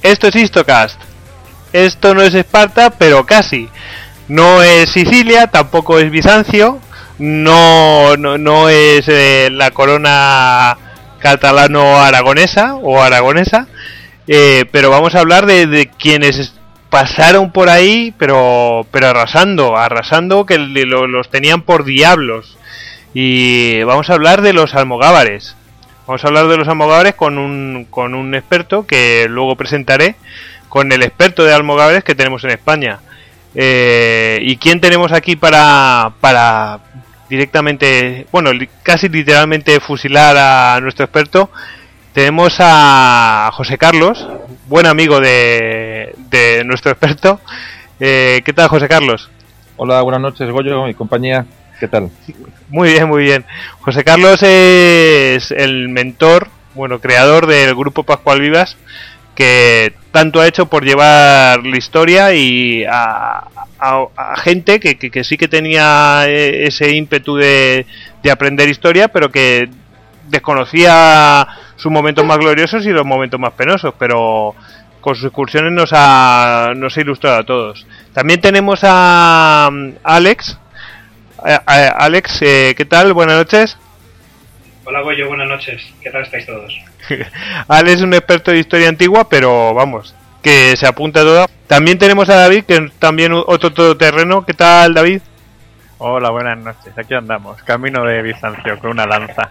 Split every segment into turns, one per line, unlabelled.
Esto es Histocast. Esto no es Esparta, pero casi. No es Sicilia, tampoco es Bizancio, no es la corona catalano-aragonesa o aragonesa, pero vamos a hablar de quienes pasaron por ahí, pero arrasando, que los tenían por diablos. Y vamos a hablar de los almogávares. Vamos a hablar de los almogávares con un experto que luego presentaré, con el experto de almogávares que tenemos en España. ¿Y quién tenemos aquí para directamente, bueno, casi literalmente fusilar a nuestro experto? Tenemos a José Carlos, buen amigo de nuestro experto. ¿Qué tal, José Carlos?
Hola, buenas noches, Goyo y compañía. ¿Qué tal?
Muy bien, muy bien. José Carlos es el mentor, creador del grupo Pascual Vivas, que tanto ha hecho por llevar la historia y a gente que sí que tenía ese ímpetu de aprender historia, pero que desconocía sus momentos más gloriosos y los momentos más penosos, pero con sus excursiones nos ha ilustrado a todos. También tenemos a Alex. Alex, ¿qué tal? Buenas noches.
Hola Goyo, buenas noches. ¿Qué tal estáis todos?
Alex es un experto de historia antigua, pero vamos, que se apunta a todo. También tenemos a David, que es también otro todoterreno. ¿Qué tal, David?
Hola, buenas noches. Aquí andamos, camino de Bizancio con una lanza.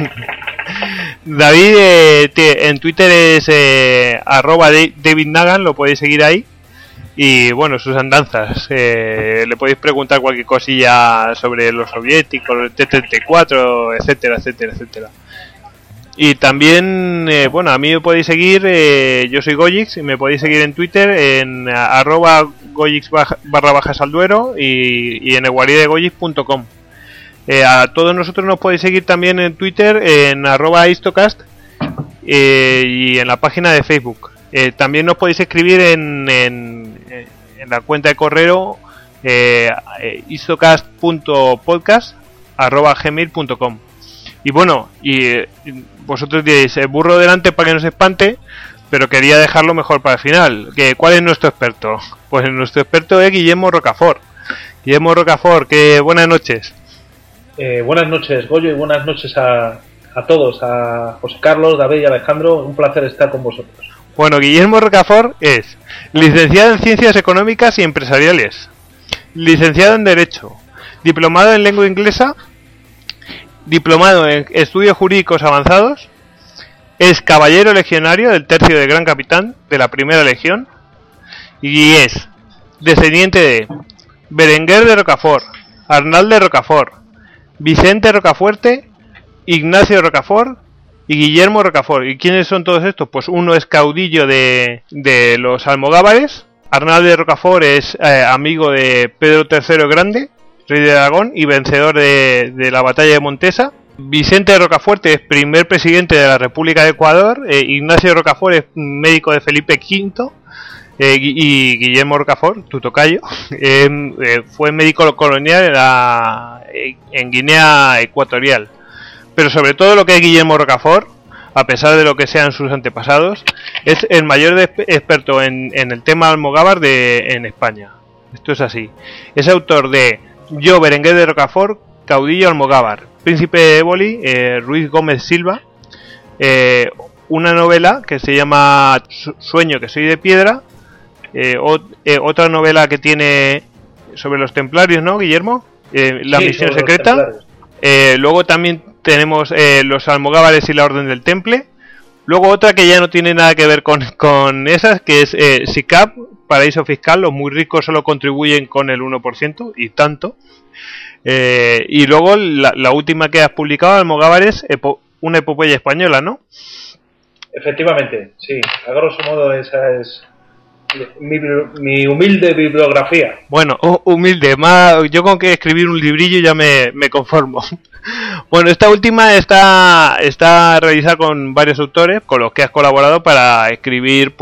David en Twitter es @David Nagan, lo podéis seguir ahí. Y bueno, sus andanzas. Le podéis preguntar cualquier cosilla sobre los soviéticos, el T-34, etcétera, etcétera, etcétera. Y también, a mí me podéis seguir, yo soy Goyix, y me podéis seguir en Twitter en @Goyix_Salduero y en eguaridegoyix.com. A todos nosotros nos podéis seguir también en Twitter en @Histocast y en la página de Facebook. También nos podéis escribir en la cuenta de correo histocast.podcast@gmail.com. Y bueno, vosotros diréis, burro delante para que no se espante, pero quería dejarlo mejor para el final. ¿Cuál es nuestro experto? Pues nuestro experto es Guillermo Rocafort. Guillermo Rocafort, buenas noches.
Buenas noches, Goyo, y buenas noches a todos, a José Carlos, David y Alejandro. Un placer estar con vosotros.
Bueno, Guillermo Rocafort es licenciado en Ciencias Económicas y Empresariales, licenciado en Derecho, diplomado en Lengua Inglesa, diplomado en Estudios Jurídicos Avanzados, es caballero legionario del Tercio de Gran Capitán de la Primera Legión y es descendiente de Berenguer de Rocafort, Arnal de Rocafort, Vicente Rocafuerte, Ignacio Rocafort y Guillermo Rocafort. ¿Y quiénes son todos estos? Pues uno es caudillo de los almogávares, Arnal de Rocafort es amigo de Pedro III el Grande, rey de Aragón y vencedor de la batalla de Montesa. Vicente de Rocafuerte es primer presidente de la República de Ecuador. Ignacio de Rocafort es médico de Felipe V. Y Guillermo Rocafort, tu tocayo, fue médico colonial en Guinea Ecuatorial. Pero sobre todo lo que es Guillermo Rocafort, a pesar de lo que sean sus antepasados, es el mayor experto en el tema almogávar en España. Esto es así. Es autor de Yo, Berenguer de Rocafort, caudillo almogávar, príncipe de Éboli, Ruiz Gómez Silva, una novela que se llama Sueño que soy de piedra, otra novela que tiene sobre los templarios, ¿no, Guillermo? La misión secreta. Luego también tenemos los almogávares y la orden del temple. Luego otra que ya no tiene nada que ver con esas, que es SICAP, paraíso fiscal, los muy ricos solo contribuyen con el 1% y tanto. Y luego la última que has publicado, Almogávares, una epopeya española, ¿no?
Efectivamente, sí. A grosso modo esa es mi humilde bibliografía.
Bueno, humilde, yo con que escribir un librillo ya me conformo. Bueno, esta última está realizada con varios autores con los que has colaborado para escribir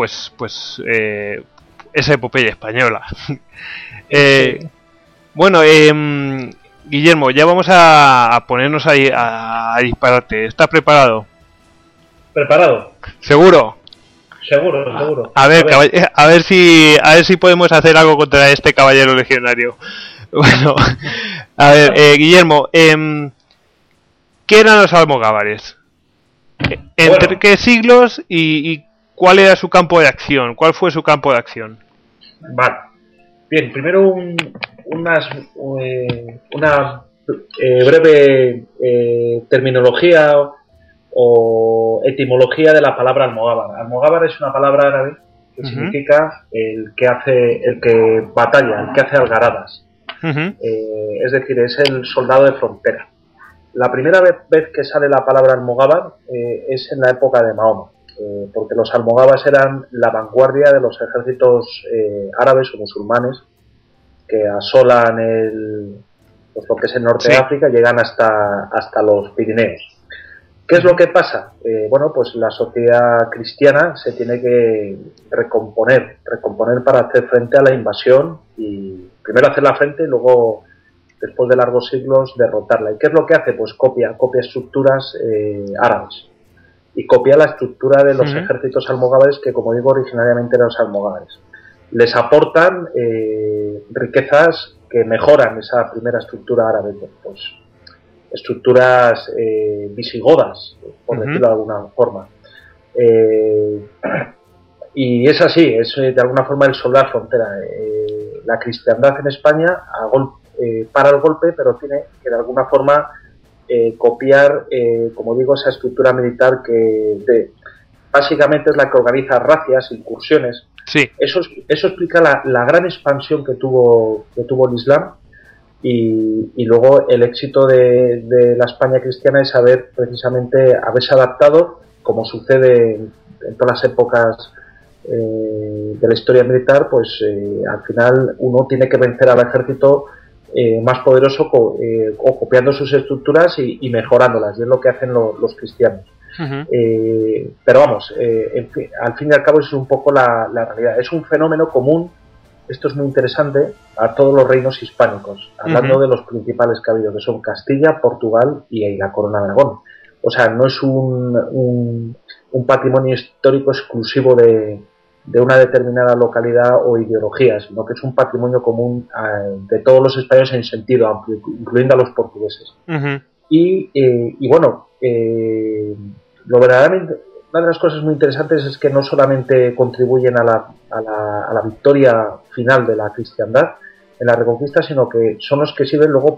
esa epopeya española.
Sí.
Bueno, Guillermo, ya vamos a ponernos ahí a dispararte. ¿Estás preparado?
¿Preparado?
¿Seguro?
Seguro.
A ver si podemos hacer algo contra este caballero legionario. Bueno, a ver, Guillermo, ¿qué eran los almogávares? ¿Entre qué siglos y cuál era su campo de acción? ¿Cuál fue su campo de acción?
Vale. Bien, primero una breve terminología o etimología de la palabra almogávar. Almogávar es una palabra árabe que significa el que batalla, el que hace algaradas. Es decir, es el soldado de frontera. La primera vez que sale la palabra almogávar es en la época de Mahoma, porque los almogávares eran la vanguardia de los ejércitos árabes o musulmanes que asolan lo que es el norte de África, llegan hasta los Pirineos. ¿Qué es lo que pasa? Bueno, pues la sociedad cristiana se tiene que recomponer para hacer frente a la invasión y primero hacer la frente y luego, después de largos siglos, derrotarla. ¿Y qué es lo que hace? Pues copia estructuras árabes y copia la estructura de los ejércitos almogávares que, como digo, originariamente eran los almogávares. Les aportan riquezas que mejoran esa primera estructura árabe, pues estructuras visigodas, por decirlo de alguna forma. Y es así, es de alguna forma el soldado frontera. La cristiandad en España para el golpe, pero tiene que de alguna forma copiar, como digo, esa estructura militar que básicamente es la que organiza razias, incursiones.
Sí.
Eso explica la gran expansión que tuvo el Islam y luego el éxito de la España cristiana es haberse adaptado, como sucede en todas las épocas de la historia militar, pues al final uno tiene que vencer al ejército más poderoso o copiando sus estructuras y mejorándolas, y es lo que hacen los cristianos. Pero vamos, al fin y al cabo es un poco la realidad. Es un fenómeno común, esto es muy interesante, a todos los reinos hispánicos, hablando de los principales que ha habido, que son Castilla, Portugal y la Corona de Aragón. O sea, no es un patrimonio histórico exclusivo de una determinada localidad o ideología, sino que es un patrimonio común de todos los españoles en sentido amplio, incluyendo a los portugueses. Y bueno, lo verdaderamente, una de las cosas muy interesantes es que no solamente contribuyen a la victoria final de la cristiandad en la Reconquista, sino que son los que sirven luego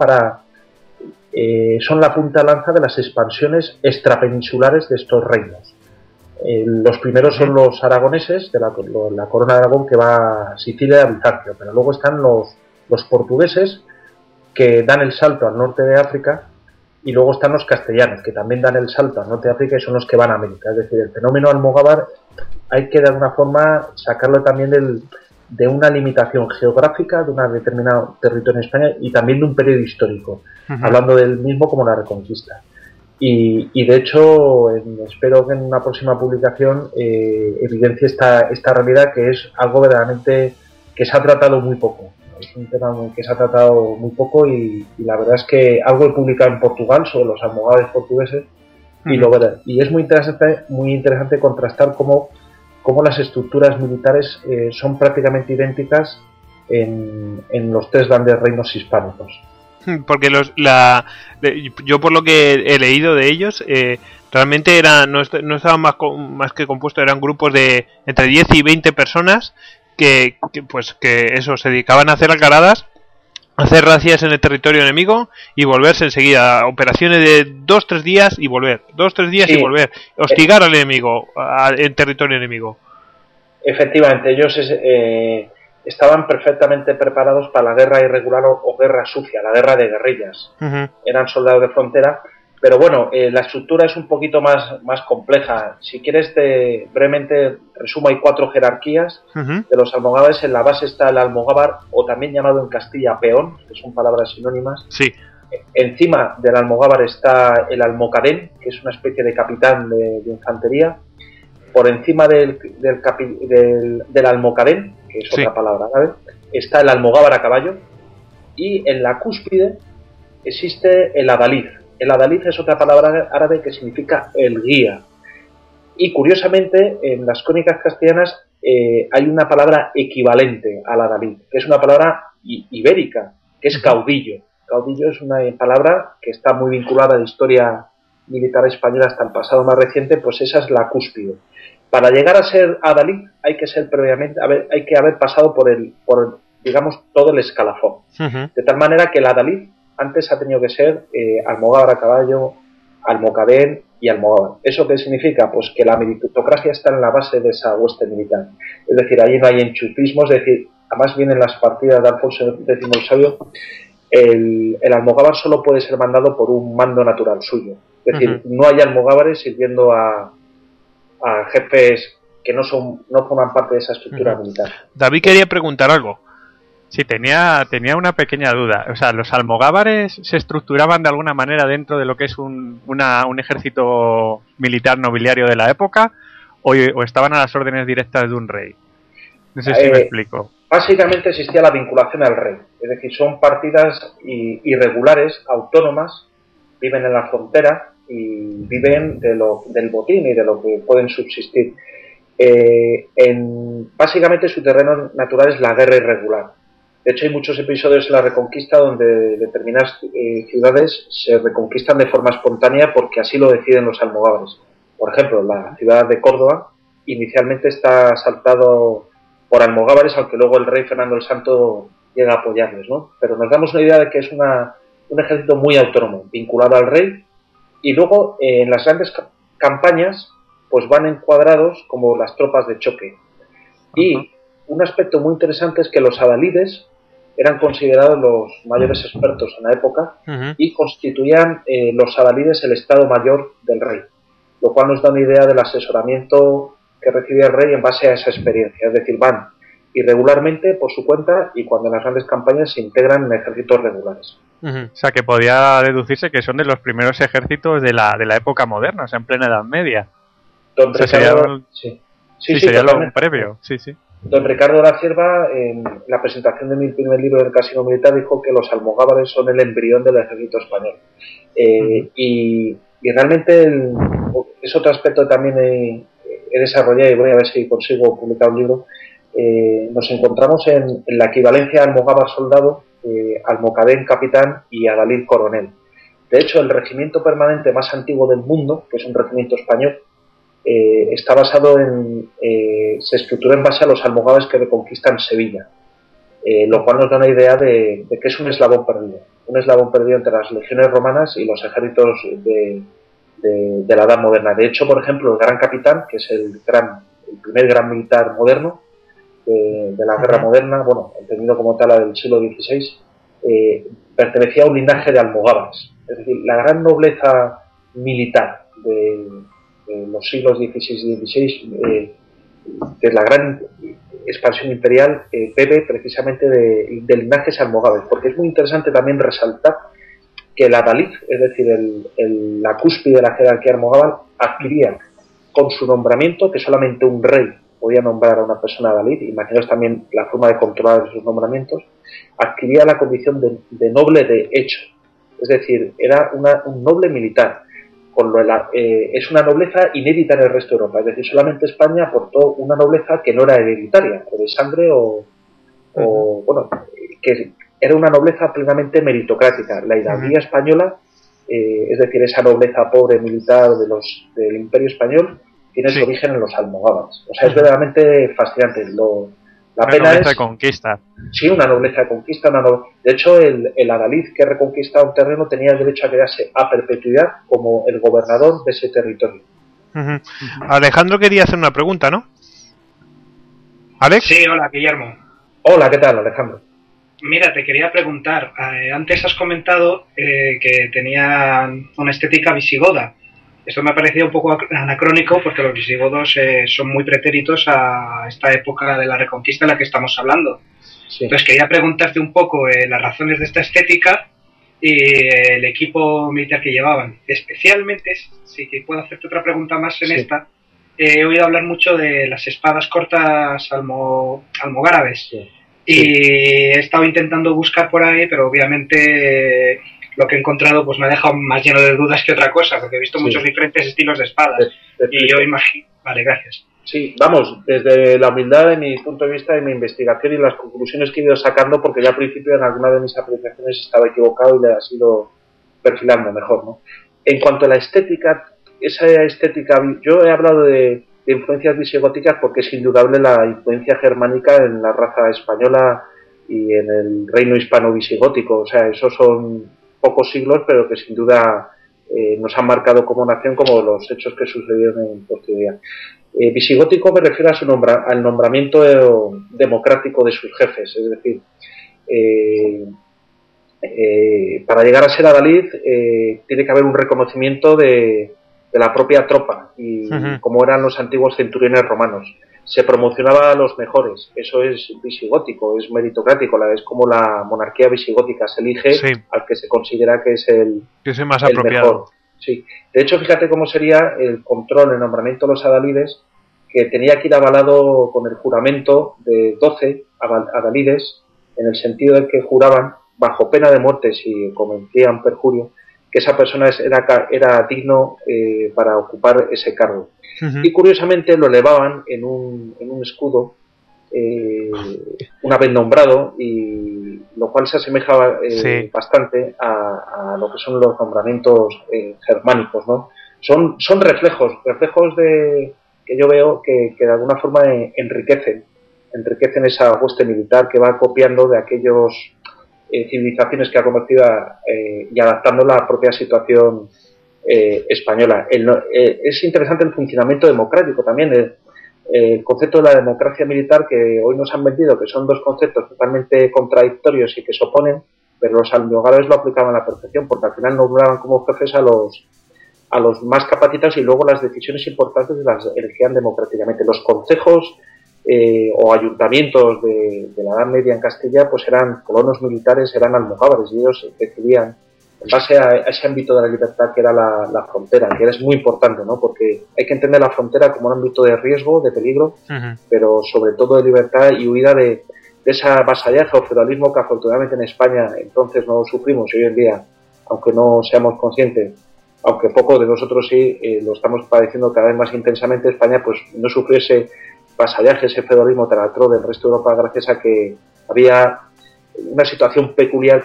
son la punta de lanza de las expansiones extrapeninsulares de estos reinos. Los primeros son los aragoneses, de la Corona de Aragón, que va a Sicilia y a Bizancio, pero luego están los portugueses, que dan el salto al norte de África, y luego están los castellanos, que también dan el salto al norte de África y son los que van a América. Es decir, el fenómeno almogávar hay que de alguna forma sacarlo también de una limitación geográfica de un determinado territorio en España y también de un periodo histórico, hablando del mismo como la Reconquista. Y de hecho, espero que en una próxima publicación evidencie esta realidad, que es algo verdaderamente que se ha tratado muy poco. Es un tema que se ha tratado muy poco y la verdad es que algo he publicado en Portugal sobre los almogávares portugueses y es muy interesante contrastar cómo las estructuras militares son prácticamente idénticas en los tres grandes reinos hispánicos.
Porque yo por lo que he leído de ellos, realmente no estaban más que compuestos, eran grupos de entre 10 y 20 personas que eso, se dedicaban a hacer algaradas, hacer razias en el territorio enemigo y volverse enseguida a operaciones de 2-3 días y volver, 2-3 días y volver, hostigar al enemigo en territorio enemigo.
Efectivamente, ellos estaban perfectamente preparados para la guerra irregular o guerra sucia, la guerra de guerrillas. Eran soldados de frontera, pero bueno, la estructura es un poquito más compleja. Si quieres, brevemente resumo, hay 4 jerarquías de los almogávares. En la base está el almogávar, o también llamado en Castilla peón, que son palabras sinónimas.
Sí.
Encima del almogávar está el almocadén, que es una especie de capitán de infantería. Por encima del almocadén, que es otra palabra árabe, está el almogávar a caballo, y en la cúspide existe el adalid. El adalid es otra palabra árabe que significa el guía. Y curiosamente, en las crónicas castellanas hay una palabra equivalente al adalid, que es una palabra ibérica, que es caudillo. Caudillo es una palabra que está muy vinculada a la historia militar española hasta el pasado más reciente, pues esa es la cúspide. Para llegar a ser adalid hay que ser previamente, hay que haber pasado por digamos, todo el escalafón. De tal manera que el adalid antes ha tenido que ser almogávar a caballo, almocadén y almogávar. ¿Eso qué significa? Pues que la meritocracia está en la base de esa hueste militar. Es decir, ahí no hay enchufismo, es decir, además vienen las partidas de Alfonso X el Sabio, el almogávar solo puede ser mandado por un mando natural suyo. Es decir, no hay almogávares sirviendo a jefes que no forman parte de esa estructura militar.
David quería preguntar algo.
Sí, tenía una pequeña duda. O sea, ¿los almogávares se estructuraban de alguna manera dentro de lo que es un ejército militar nobiliario de la época o estaban a las órdenes directas de un rey? No sé si me explico.
Básicamente existía la vinculación al rey. Es decir, son partidas irregulares, autónomas, viven en la frontera y viven del botín y de lo que pueden subsistir. Básicamente su terreno natural es la guerra irregular. De hecho, hay muchos episodios en la Reconquista donde determinadas ciudades se reconquistan de forma espontánea porque así lo deciden los almogávares. Por ejemplo, la ciudad de Córdoba inicialmente está asaltado por almogávares, aunque luego el rey Fernando el Santo llega a apoyarles, ¿no? Pero nos damos una idea de que es un ejército muy autónomo, vinculado al rey, y luego en las grandes campañas pues van encuadrados como las tropas de choque. Y un aspecto muy interesante es que los adalides eran considerados los mayores expertos en la época y constituían los adalides el estado mayor del rey, lo cual nos da una idea del asesoramiento que recibía el rey en base a esa experiencia. Es decir, van irregularmente por su cuenta y cuando en las grandes campañas se integran en ejércitos regulares.
O sea, que podía deducirse que son de los primeros ejércitos de la época moderna, o sea, en plena Edad Media.
Don Ricardo,
sería lo previo, sí.
Don Ricardo de la Cierva, en la presentación de mi primer libro del Casino Militar, dijo que los almogávares son el embrión del ejército español. Y realmente es otro aspecto que también he desarrollado y voy a ver si consigo publicar un libro. Nos encontramos en la equivalencia almogávar soldado, almocadén capitán y adalid coronel. De hecho, el regimiento permanente más antiguo del mundo, que es un regimiento español, está basado se estructuró en base a los almogávares que reconquistan Sevilla, lo cual nos da una idea de que es un eslabón perdido entre las legiones romanas y los ejércitos de la Edad Moderna. De hecho, por ejemplo, el gran capitán, que es el primer gran militar moderno de la guerra moderna, bueno, entendido como tal la del siglo XVI, pertenecía a un linaje de almogávares. Es decir, la gran nobleza militar de los siglos XVI y XVI, de la gran expansión imperial, bebe precisamente de linajes almogávares, porque es muy interesante también resaltar que el adalid, es decir, la cúspide de la jerarquía almogávar, adquiría con su nombramiento, que solamente un rey podía nombrar a una persona adalid, imaginaos también la forma de controlar esos nombramientos, adquiría la condición de noble de hecho, es decir, era un noble militar. Es una nobleza inédita en el resto de Europa, es decir, solamente España aportó una nobleza que no era hereditaria, o de sangre bueno, que era una nobleza plenamente meritocrática. La hidalguía española, es decir, esa nobleza pobre militar del Imperio Español, tiene su origen en los almogávares. O sea, es verdaderamente fascinante. La pena
nobleza de conquista.
Sí, una nobleza de conquista. De hecho, el adalid que reconquistaba un terreno tenía el derecho a quedarse a perpetuidad como el gobernador de ese territorio.
Alejandro quería hacer una pregunta, ¿no? ¿Alex?
Sí, hola, Guillermo.
Hola, ¿qué tal, Alejandro?
Mira, te quería preguntar. Antes has comentado que tenían una estética visigoda. Esto me ha parecido un poco anacrónico porque los visigodos son muy pretéritos a esta época de la Reconquista en la que estamos hablando. Sí. Entonces quería preguntarte un poco las razones de esta estética y el equipo militar que llevaban. Especialmente, si que puedo hacerte otra pregunta más en esta, he oído hablar mucho de las espadas cortas almogárabes. Sí. Y he estado intentando buscar por ahí, pero obviamente lo que he encontrado pues me ha dejado más lleno de dudas que otra cosa, porque he visto muchos diferentes estilos de espadas. Y yo imagino... Vale, gracias.
Sí, vamos, desde la humildad de mi punto de vista, de mi investigación y las conclusiones que he ido sacando, porque ya al principio en alguna de mis apreciaciones estaba equivocado y le ha sido perfilando mejor, ¿no? En cuanto a la estética, esa estética, yo he hablado de influencias visigóticas porque es indudable la influencia germánica en la raza española y en el reino hispano-visigótico. O sea, esos son pocos siglos, pero que sin duda nos han marcado como nación, como los hechos que sucedieron en posterioridad. Visigótico me refiero a al nombramiento democrático de sus jefes, es decir, para llegar a ser adalid tiene que haber un reconocimiento de la propia tropa y como eran los antiguos centuriones romanos. Se promocionaba a los mejores, eso es visigótico, es meritocrático, es como la monarquía visigótica, se elige al que se considera que es el
más apropiado.
Mejor. Sí. De hecho, fíjate cómo sería el control, el nombramiento de los adalides, que tenía que ir avalado con el juramento de 12 adalides, en el sentido de que juraban, bajo pena de muerte si cometían perjurio, que esa persona era digno para ocupar ese cargo. Y curiosamente lo elevaban en un escudo una vez nombrado, y lo cual se asemejaba bastante a lo que son los nombramientos germánicos, ¿no? Son reflejos que yo veo que de alguna forma enriquecen esa hueste militar que va copiando de aquellos civilizaciones que ha conocido y adaptando la propia situación española. Es interesante el funcionamiento democrático también, el concepto de la democracia militar que hoy nos han vendido, que son dos conceptos totalmente contradictorios y que se oponen, pero los almogávares lo aplicaban a la perfección, porque al final nombraban como jefes a los más capacitados y luego las decisiones importantes las elegían democráticamente. Los concejos o ayuntamientos de la Edad Media en Castilla pues eran colonos militares, eran almogávares, y ellos decidían en base a ese ámbito de la libertad que era la frontera, que es muy importante, ¿no? Porque hay que entender la frontera como un ámbito de riesgo, de peligro, pero sobre todo de libertad y huida de esa vasallaje o feudalismo que afortunadamente en España entonces no sufrimos, y hoy en día, aunque no seamos conscientes, aunque poco de nosotros sí lo estamos padeciendo cada vez más intensamente, España pues no sufrió ese vasallaje, ese feudalismo tan atroz del resto de Europa, gracias a que había una situación peculiar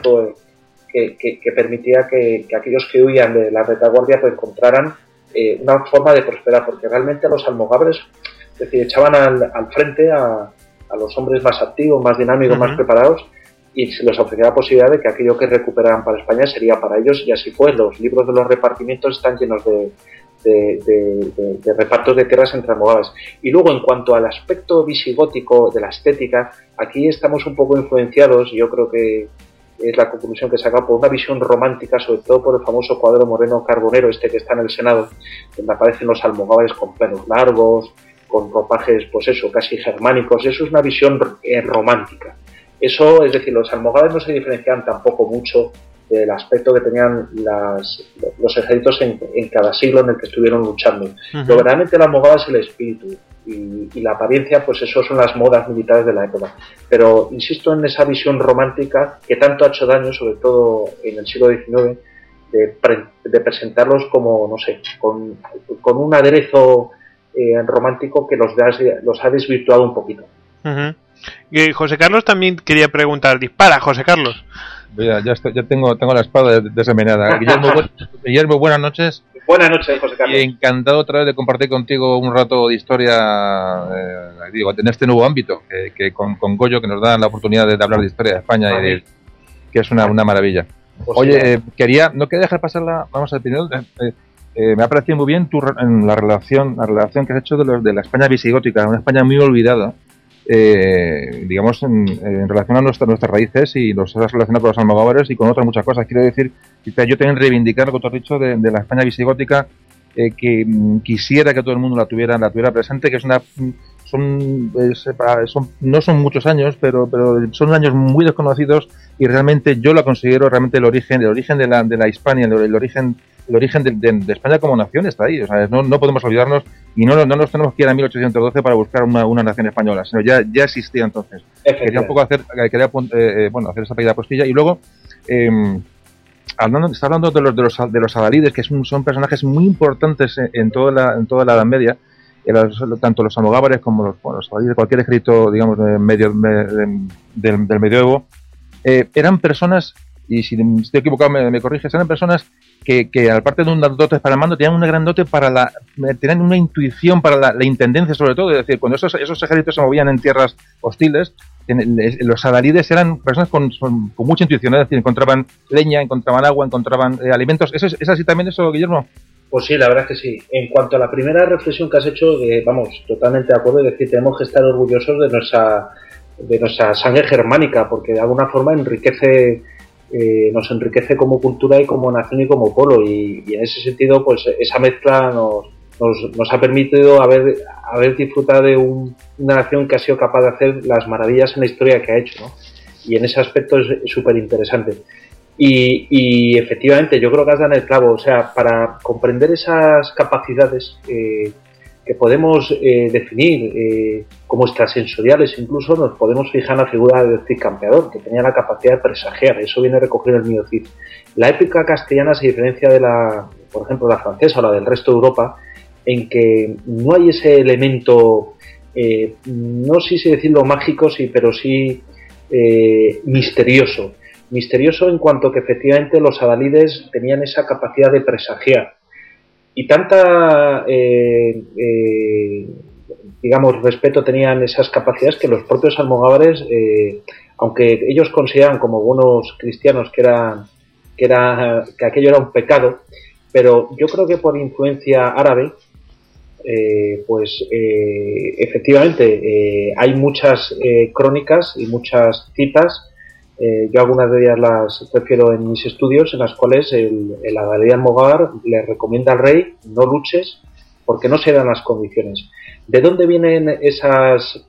que permitía que aquellos que huían de la retaguardia pues encontraran una forma de prosperar, porque realmente los almogávares, es decir, echaban al frente a los hombres más activos, más dinámicos, más preparados, y se les ofrecía la posibilidad de que aquello que recuperaran para España sería para ellos, y así fue. Los libros de los repartimientos están llenos de repartos de tierras entre almogávares. Y luego, en cuanto al aspecto visigótico de la estética, aquí estamos un poco influenciados, y yo creo que es la conclusión que saca, por una visión romántica, sobre todo por el famoso cuadro Moreno Carbonero, que está en el Senado, donde aparecen los almogávares con pelos largos, con ropajes, pues eso, casi germánicos. Eso es una visión romántica. Eso, es decir, los almogávares no se diferencian tampoco mucho del aspecto que tenían los ejércitos en cada siglo en el que estuvieron luchando. Lo verdaderamente el almogávar es el espíritu, y la apariencia, pues eso son las modas militares de la época. Pero insisto en esa visión romántica que tanto ha hecho daño, sobre todo en el siglo XIX, de presentarlos como, no sé, con un aderezo romántico que los ha desvirtuado un poquito.
Y José Carlos también quería preguntar. Dispara, José Carlos.
Ya tengo la espada desenvenenada. Guillermo, buenas noches.
Buenas noches, José Carlos.
Y encantado otra vez de compartir contigo un rato de historia, en este nuevo ámbito, que con Goyo, que nos da la oportunidad de hablar de historia de España, que es una maravilla. Pues oye, no quería dejar pasar vamos a primero, me ha parecido muy bien la relación que has hecho de la España visigótica, una España muy olvidada, digamos, en relación a nuestras raíces, y los has relacionado con los almogávares y con otras muchas cosas. Quiero decir, yo también reivindicar lo que tú has dicho de la España visigótica, que quisiera que todo el mundo la tuviera presente, que es no son muchos años, pero son años muy desconocidos, y realmente yo la considero realmente el origen de la Hispania, el origen de España como nación está ahí. O sea, no podemos olvidarnos, y no nos tenemos que ir a 1812 para buscar una nación española, sino ya existía entonces. Quería un poco hacer esa pequeña postilla. Y luego está hablando de los adalides, que son personajes muy importantes en toda la Edad Media, tanto los almogávares como los adalides de cualquier ejército, digamos, del medioevo, eran personas, y si estoy equivocado me corriges, eran personas que aparte de un dotes para el mando, tenían una gran dote tenían una intuición para la intendencia, sobre todo. Es decir, cuando esos ejércitos se movían en tierras hostiles, los adalides eran personas con mucha intuición, es decir, encontraban leña, encontraban agua, encontraban alimentos. ¿Es así también eso, Guillermo?
Pues sí, la verdad es que sí. En cuanto a la primera reflexión que has hecho, vamos, totalmente de acuerdo, es decir, tenemos que estar orgullosos de nuestra sangre germánica, porque de alguna forma nos enriquece como cultura y como nación y como pueblo, y en ese sentido, pues esa mezcla nos ha permitido haber disfrutado de una nación que ha sido capaz de hacer las maravillas en la historia que ha hecho, ¿no? Y en ese aspecto es súper interesante. Y efectivamente, yo creo que has dado en el clavo. O sea, para comprender esas capacidades que podemos definir como extrasensoriales, incluso nos podemos fijar en la figura del Cid Campeador, que tenía la capacidad de presagiar. Eso viene recogido en el Mío Cid. La épica castellana se diferencia de por ejemplo, la francesa o la del resto de Europa, en que no hay ese elemento, no sé si decirlo mágico, sí, pero sí misterioso. Misterioso en cuanto que efectivamente los adalides tenían esa capacidad de presagiar. Y tanta, digamos, respeto tenían esas capacidades que los propios almogávares, aunque ellos consideraban como buenos cristianos que aquello era un pecado, pero yo creo que por influencia árabe, efectivamente hay muchas crónicas y muchas citas. Yo algunas de ellas las refiero en mis estudios, en las cuales el adalid almogávar le recomienda al rey: no luches porque no se dan las condiciones. ¿De dónde vienen esas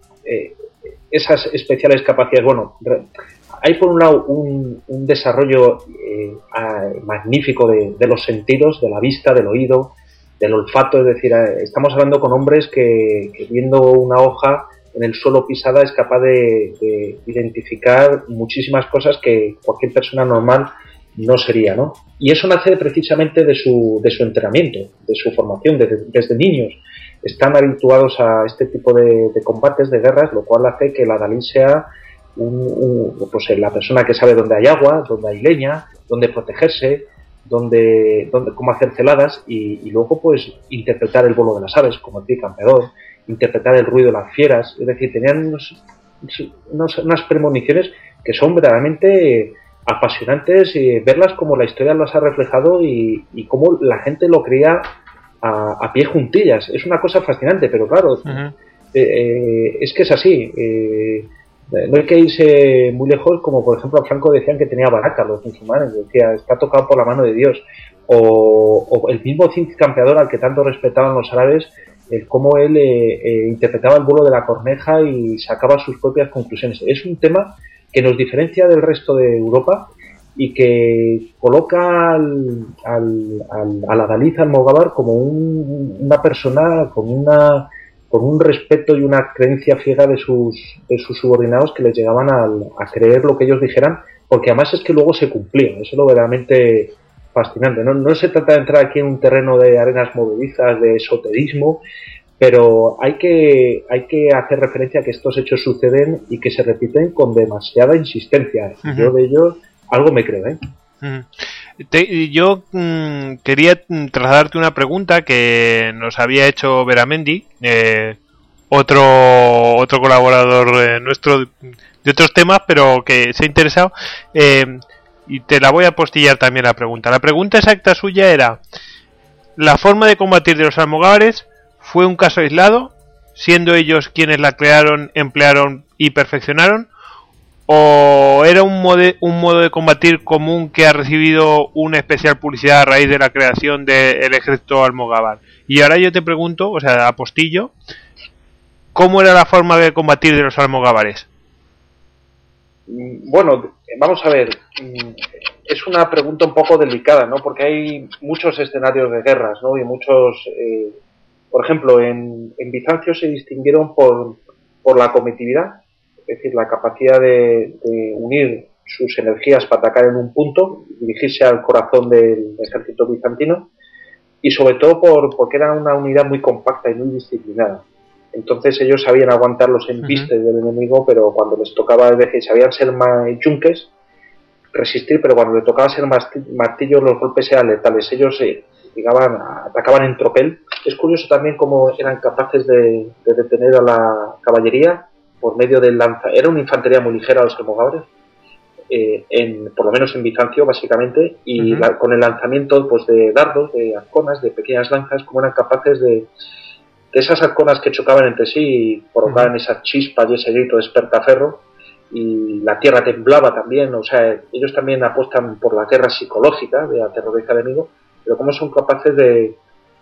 especiales capacidades? Bueno, hay por un lado un desarrollo magnífico de los sentidos, de la vista, del oído, del olfato. Es decir, estamos hablando con hombres que viendo una hoja en el suelo pisada es capaz de identificar muchísimas cosas que cualquier persona normal no sería, ¿no? Y eso nace precisamente de su entrenamiento, de su formación. Desde niños están habituados a este tipo de combates, de guerras, lo cual hace que el adalid sea pues la persona que sabe dónde hay agua, dónde hay leña, dónde protegerse, cómo hacer celadas, y luego pues interpretar el vuelo de las aves, como el Cid Campeador, interpretar el ruido de las fieras. Es decir, tenían unas premoniciones que son verdaderamente apasionantes, verlas como la historia las ha reflejado y cómo la gente lo creía a pie juntillas. Es una cosa fascinante, pero claro, es que es así. No hay que irse muy lejos, como por ejemplo a Franco decían que tenía baraca los musulmanes, decía, está tocado por la mano de Dios, o el mismo Cid Campeador, al que tanto respetaban los árabes, cómo él interpretaba el vuelo de la corneja y sacaba sus propias conclusiones. Es un tema que nos diferencia del resto de Europa y que coloca al adalid almogávar como una persona con un respeto y una creencia ciega de sus subordinados, que les llegaban a creer lo que ellos dijeran, porque además es que luego se cumplía. Eso es lo verdaderamente fascinante. No se trata de entrar aquí en un terreno de arenas movedizas, de esoterismo, pero hay que hacer referencia a que estos hechos suceden y que se repiten con demasiada insistencia. Yo de ellos algo me creo,
Yo quería trasladarte una pregunta que nos había hecho Beramendi, otro colaborador nuestro de otros temas, pero que se ha interesado, y te la voy a postillar también la pregunta. La pregunta exacta suya era: ¿la forma de combatir de los almogávares fue un caso aislado, siendo ellos quienes la crearon, emplearon y perfeccionaron? ¿O era un modo de combatir común que ha recibido una especial publicidad a raíz de la creación del ejército almogávar? Y ahora yo te pregunto, o sea, apostillo, ¿cómo era la forma de combatir de los almogávares?
Bueno, vamos a ver, es una pregunta un poco delicada, ¿no? Porque hay muchos escenarios de guerras, ¿no? Y muchos, por ejemplo, en Bizancio se distinguieron por la comitividad, es decir, la capacidad de unir sus energías para atacar en un punto, dirigirse al corazón del ejército bizantino, y sobre todo porque era una unidad muy compacta y muy disciplinada. Entonces ellos sabían aguantar los embistes del enemigo, pero cuando les tocaba, es decir, sabían ser más yunques, resistir, pero cuando les tocaba ser martillos, los golpes eran letales. Ellos atacaban en tropel. Es curioso también cómo eran capaces de detener a la caballería por medio del era una infantería muy ligera los almogávares, por lo menos en Bizancio básicamente, y con el lanzamiento pues de dardos, de arconas, de pequeñas lanzas, como eran capaces de esas arconas que chocaban entre sí y provocaban esas chispas y ese grito de despertaferro, y la tierra temblaba también. O sea, ellos también apuestan por la guerra psicológica de aterrorizar al enemigo, pero cómo son capaces de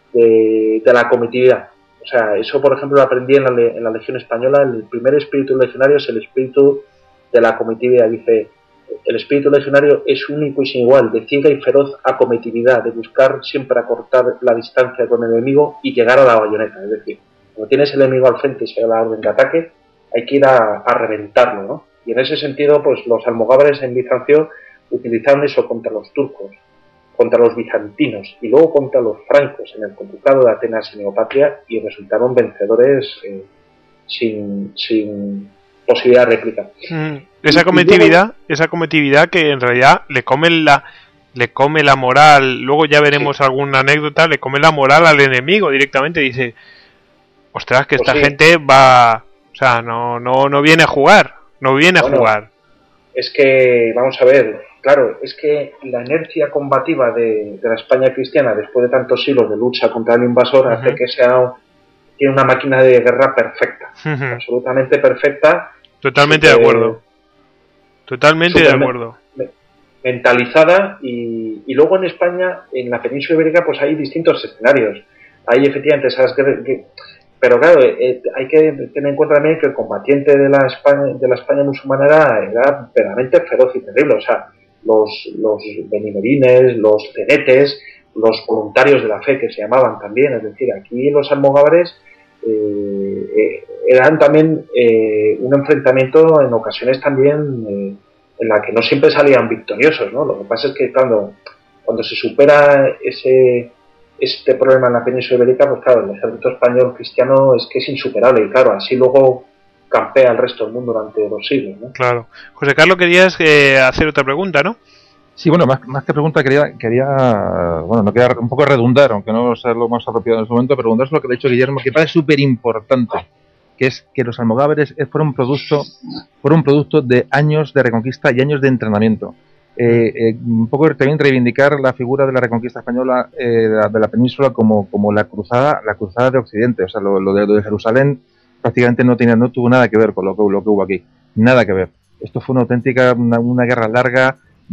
la comitividad. O sea, eso por ejemplo lo aprendí en la Legión Española. El primer espíritu legionario es el espíritu de la comitividad. Dice, el espíritu legionario es único y sin igual, de ciega y feroz acometividad, de buscar siempre acortar la distancia con el enemigo y llegar a la bayoneta. Es decir, cuando tienes el enemigo al frente y se da la orden de ataque, hay que ir a reventarlo, ¿no? Y en ese sentido, pues los almogávares en Bizancio utilizaron eso contra los turcos, contra los bizantinos y luego contra los francos en el Conducado de Atenas y Neopatria, y resultaron vencedores sin posibilidad de réplica.
Esa cometividad que en realidad le come la moral. Luego ya veremos alguna anécdota. Le come la moral al enemigo directamente. Dice, ostras, que esta gente va, o sea, no viene a jugar, a jugar.
Es que, vamos a ver, claro, es que la inercia combativa de la España cristiana después de tantos siglos de lucha contra el invasor hace que tiene una máquina de guerra perfecta, absolutamente perfecta.
Totalmente de acuerdo. Totalmente de acuerdo.
Mentalizada, y luego en España, en la península ibérica, pues hay distintos escenarios. Hay efectivamente esas guerras, pero claro, hay que tener en cuenta también que el combatiente de la España musulmana era verdaderamente feroz y terrible. O sea, los benimerines, los cenetes, los voluntarios de la fe que se llamaban también. Es decir, aquí los almogávares eran también un enfrentamiento en ocasiones también en la que no siempre salían victoriosos, ¿no? Lo que pasa es que cuando se supera este problema en la península ibérica, pues claro, el ejército español cristiano es que es insuperable, y claro, así luego campea el resto del mundo durante 2 siglos, ¿no?
Claro. José Carlos, querías hacer otra pregunta, ¿no?
Sí, bueno, más que pregunta quería bueno, no quería un poco redundar, aunque no sea lo más apropiado en este momento, pero redundar es lo que ha dicho Guillermo, que parece súper importante, que es que los almogávares fueron un producto de años de reconquista y años de entrenamiento. Un poco también reivindicar la figura de la reconquista española de la península como la cruzada de Occidente. O sea, lo de Jerusalén prácticamente no tuvo nada que ver con lo que hubo aquí, nada que ver. Esto fue una guerra larga,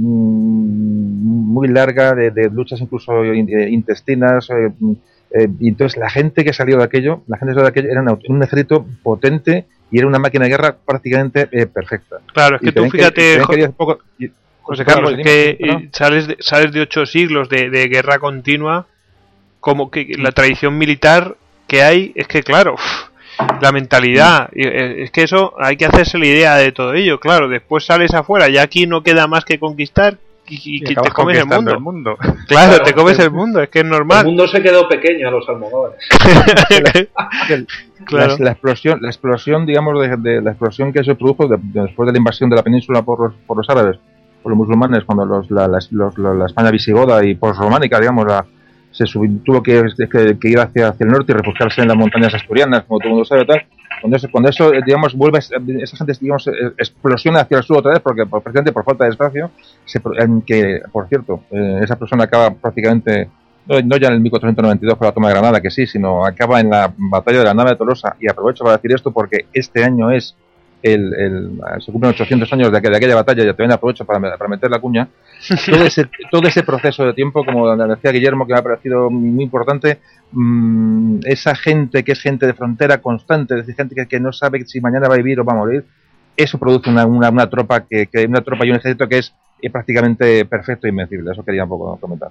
muy larga, de luchas incluso intestinas, y entonces la gente que salió de aquello era un ejército potente y era una máquina de guerra prácticamente perfecta.
Claro, es que tú fíjate, José Carlos, es que sales de 8 siglos de guerra continua, como que la tradición militar que hay, es que claro, la mentalidad, es que eso hay que hacerse la idea de todo ello. Claro, después sales afuera, ya aquí no queda más que conquistar y te comes el mundo. Claro, te comes el mundo, es que es normal.
El mundo se quedó pequeño a los almogávares.
Claro. La explosión, digamos, de la explosión que se produjo después de la invasión de la península por los árabes, por los musulmanes, cuando la España visigoda y posrománica, digamos, tuvo que ir hacia el norte y refugiarse en las montañas asturianas, como todo el mundo sabe, tal. Cuando eso, digamos, vuelve, esa gente, digamos, explosiona hacia el sur otra vez, precisamente por falta de espacio, que, por cierto, esa explosión acaba prácticamente, no ya en el 1492 con la toma de Granada, que sí, sino acaba en la batalla de la Nava de Tolosa. Y aprovecho para decir esto porque este año se cumplen 800 años de aquella batalla, y también aprovecho para meter la cuña. Todo ese proceso de tiempo, como decía Guillermo, que me ha parecido muy importante, esa gente que es gente de frontera constante, es decir, gente que no sabe si mañana va a vivir o va a morir, eso produce una tropa una tropa y un ejército que es prácticamente perfecto e invencible. Eso quería un poco comentar.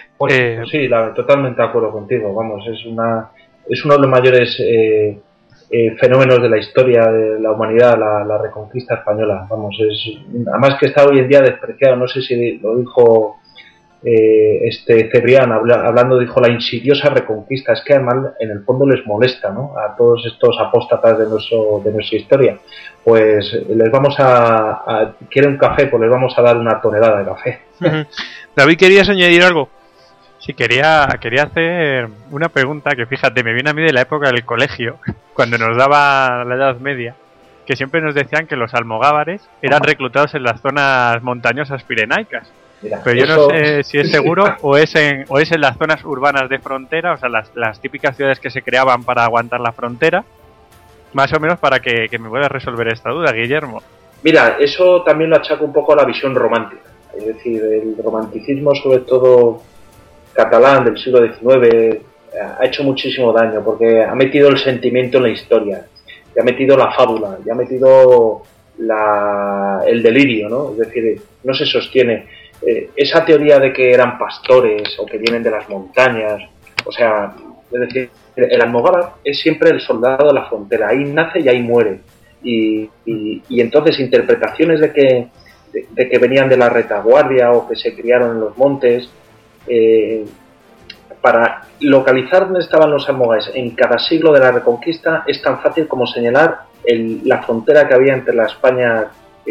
Pues sí, totalmente de acuerdo contigo. Vamos, es uno de los mayores fenómenos de la historia de la humanidad, la Reconquista española. Vamos, además que está hoy en día despreciado, no sé si lo dijo Cebrián, hablando, dijo la insidiosa Reconquista. Es que además en el fondo les molesta, ¿no?, a todos estos apóstatas de nuestra historia. Pues les vamos ¿quieren un café? Pues les vamos a dar una tonelada de café.
David, ¿querías añadir algo?
Sí, quería hacer una pregunta que, fíjate, me viene a mí de la época del colegio, cuando nos daba la Edad Media, que siempre nos decían que los almogávares eran reclutados en las zonas montañosas pirenaicas.
Mira,
pero yo no sé si es seguro o es en las zonas urbanas de frontera, o sea, las típicas ciudades que se creaban para aguantar la frontera, más o menos, para que me puedas resolver esta duda, Guillermo.
Mira, eso también lo achaco un poco a la visión romántica, es decir, el romanticismo, sobre todo catalán del siglo XIX, ha hecho muchísimo daño porque ha metido el sentimiento en la historia, y ha metido la fábula, y ha metido el delirio, ¿no? Es decir, no se sostiene esa teoría de que eran pastores o que vienen de las montañas. O sea, es decir, el almogávar es siempre el soldado de la frontera, ahí nace y ahí muere, y entonces interpretaciones de que venían de la retaguardia o que se criaron en los montes, para localizar dónde estaban los almogávares en cada siglo de la Reconquista es tan fácil como señalar la frontera que había entre la España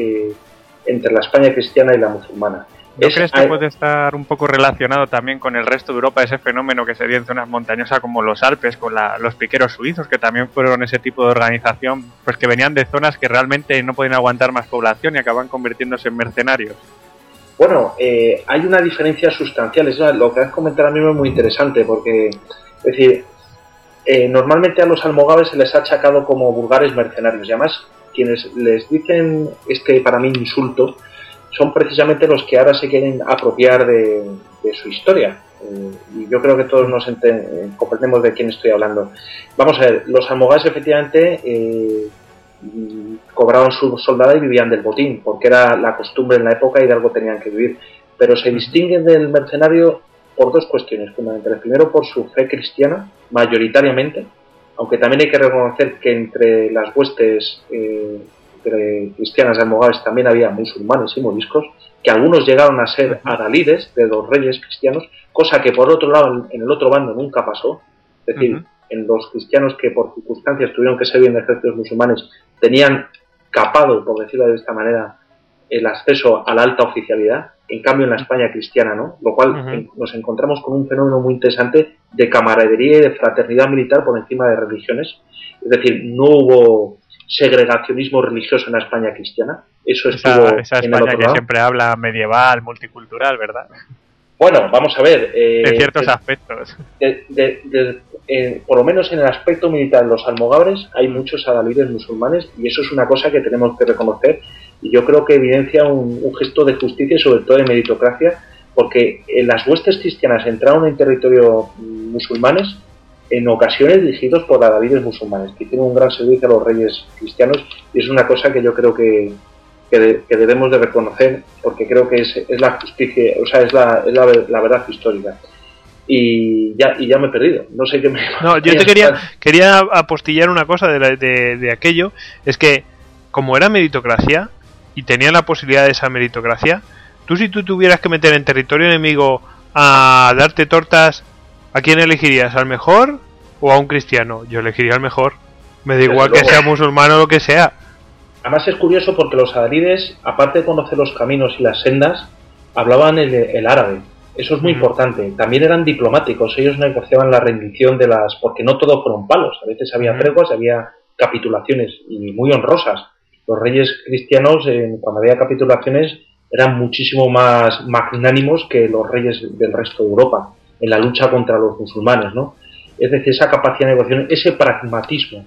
cristiana y la musulmana.
¿No crees que puede estar un poco relacionado también con el resto de Europa, ese fenómeno que se dio en zonas montañosas como los Alpes, con los piqueros suizos, que también fueron ese tipo de organización, pues que venían de zonas que realmente no podían aguantar más población y acaban convirtiéndose en mercenarios?
Bueno, hay una diferencia sustancial. Lo que has comentado a mí es muy interesante, porque, es decir, normalmente a los almogávares se les ha achacado como vulgares mercenarios, y además quienes les dicen para mí insulto son precisamente los que ahora se quieren apropiar de su historia, y yo creo que todos nos comprendemos de quién estoy hablando. Vamos a ver, los almogávares efectivamente cobraban su soldada y vivían del botín, porque era la costumbre en la época y de algo tenían que vivir, pero se distinguen del mercenario por dos cuestiones fundamentales. Primero, por su fe cristiana, mayoritariamente, aunque también hay que reconocer que entre las huestes cristianas de almogávares también había musulmanes y moriscos, que algunos llegaron a ser adalides de los reyes cristianos, cosa que por otro lado en el otro bando nunca pasó. Es decir, en los cristianos que por circunstancias tuvieron que servir en ejércitos musulmanes tenían capado, por decirlo de esta manera, el acceso a la alta oficialidad. En cambio en la España cristiana no, lo cual nos encontramos con un fenómeno muy interesante de camaradería y de fraternidad militar por encima de religiones. Es decir, no hubo segregacionismo religioso en la España cristiana. Eso estuvo
esa
en
España
el otro
que
lado.
siempre habla medieval, multicultural, ¿verdad?
Bueno, vamos a ver.
En ciertos aspectos.
Por lo menos en el aspecto militar, los almogávares hay muchos adalides musulmanes, y eso es una cosa que tenemos que reconocer, y yo creo que evidencia un gesto de justicia y sobre todo de meritocracia, porque las huestes cristianas entraron en territorio musulmanes en ocasiones dirigidos por adalides musulmanes, que hicieron un gran servicio a los reyes cristianos, y es una cosa que yo creo que debemos de reconocer, porque creo que es la justicia, o sea, es la verdad histórica. Y ya me he perdido, no sé qué me...
No, yo te quería apostillar una cosa de aquello, es que como era meritocracia y tenían la posibilidad de esa meritocracia, si tú tuvieras que meter en territorio enemigo a darte tortas, ¿a quién elegirías? ¿Al mejor o a un cristiano? Yo elegiría al mejor, me da igual que sea musulmán o lo que sea.
Además es curioso porque los adalides, aparte de conocer los caminos y las sendas, hablaban el árabe. Eso es muy importante. También eran diplomáticos. Ellos negociaban la rendición porque no todo fueron palos. A veces había treguas, había capitulaciones, y muy honrosas. Los reyes cristianos, cuando había capitulaciones, eran muchísimo más magnánimos que los reyes del resto de Europa en la lucha contra los musulmanes, ¿no? Es decir, esa capacidad de negociación, ese pragmatismo,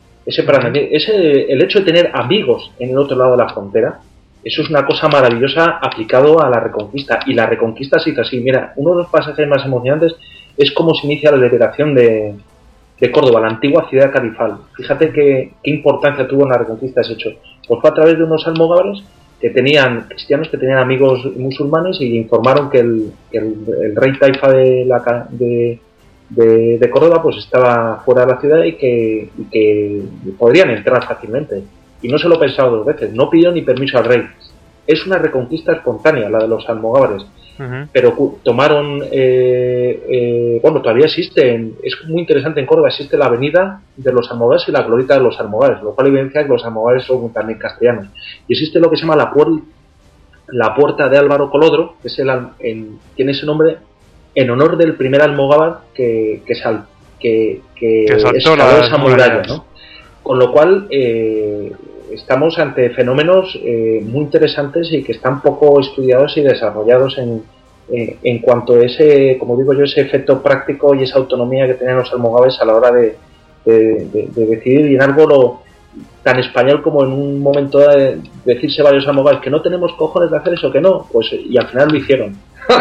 el hecho de tener amigos en el otro lado de la frontera, eso es una cosa maravillosa aplicado a la Reconquista. Y la Reconquista se hizo así. Mira, uno de los pasajes más emocionantes es cómo se inicia la liberación de Córdoba, la antigua ciudad califal. Fíjate qué importancia tuvo en la Reconquista ese hecho. Pues fue a través de unos almogávares cristianos que tenían amigos musulmanes, y informaron que el rey Taifa de de Córdoba pues estaba fuera de la ciudad y que podrían entrar fácilmente. Y no se lo pensaba dos veces, no pidió ni permiso al rey. Es una reconquista espontánea la de los almogávares. Pero tomaron, bueno, todavía existe, es muy interesante, en Córdoba existe la avenida de los almogávares y la glorieta de los almogávares, lo cual evidencia que los almogávares son también castellanos. Y existe lo que se llama la puerta de Álvaro Colodro, que es tiene ese nombre en honor del primer almogávar que escaló esa muralla, ¿no? Con lo cual estamos ante fenómenos muy interesantes y que están poco estudiados y desarrollados en cuanto a ese, como digo yo, ese efecto práctico y esa autonomía que tenían los almogávares a la hora de decidir, y en algo tan español como en un momento de decirse varios almogávares que no tenemos cojones de hacer eso, que no, pues y al final lo hicieron.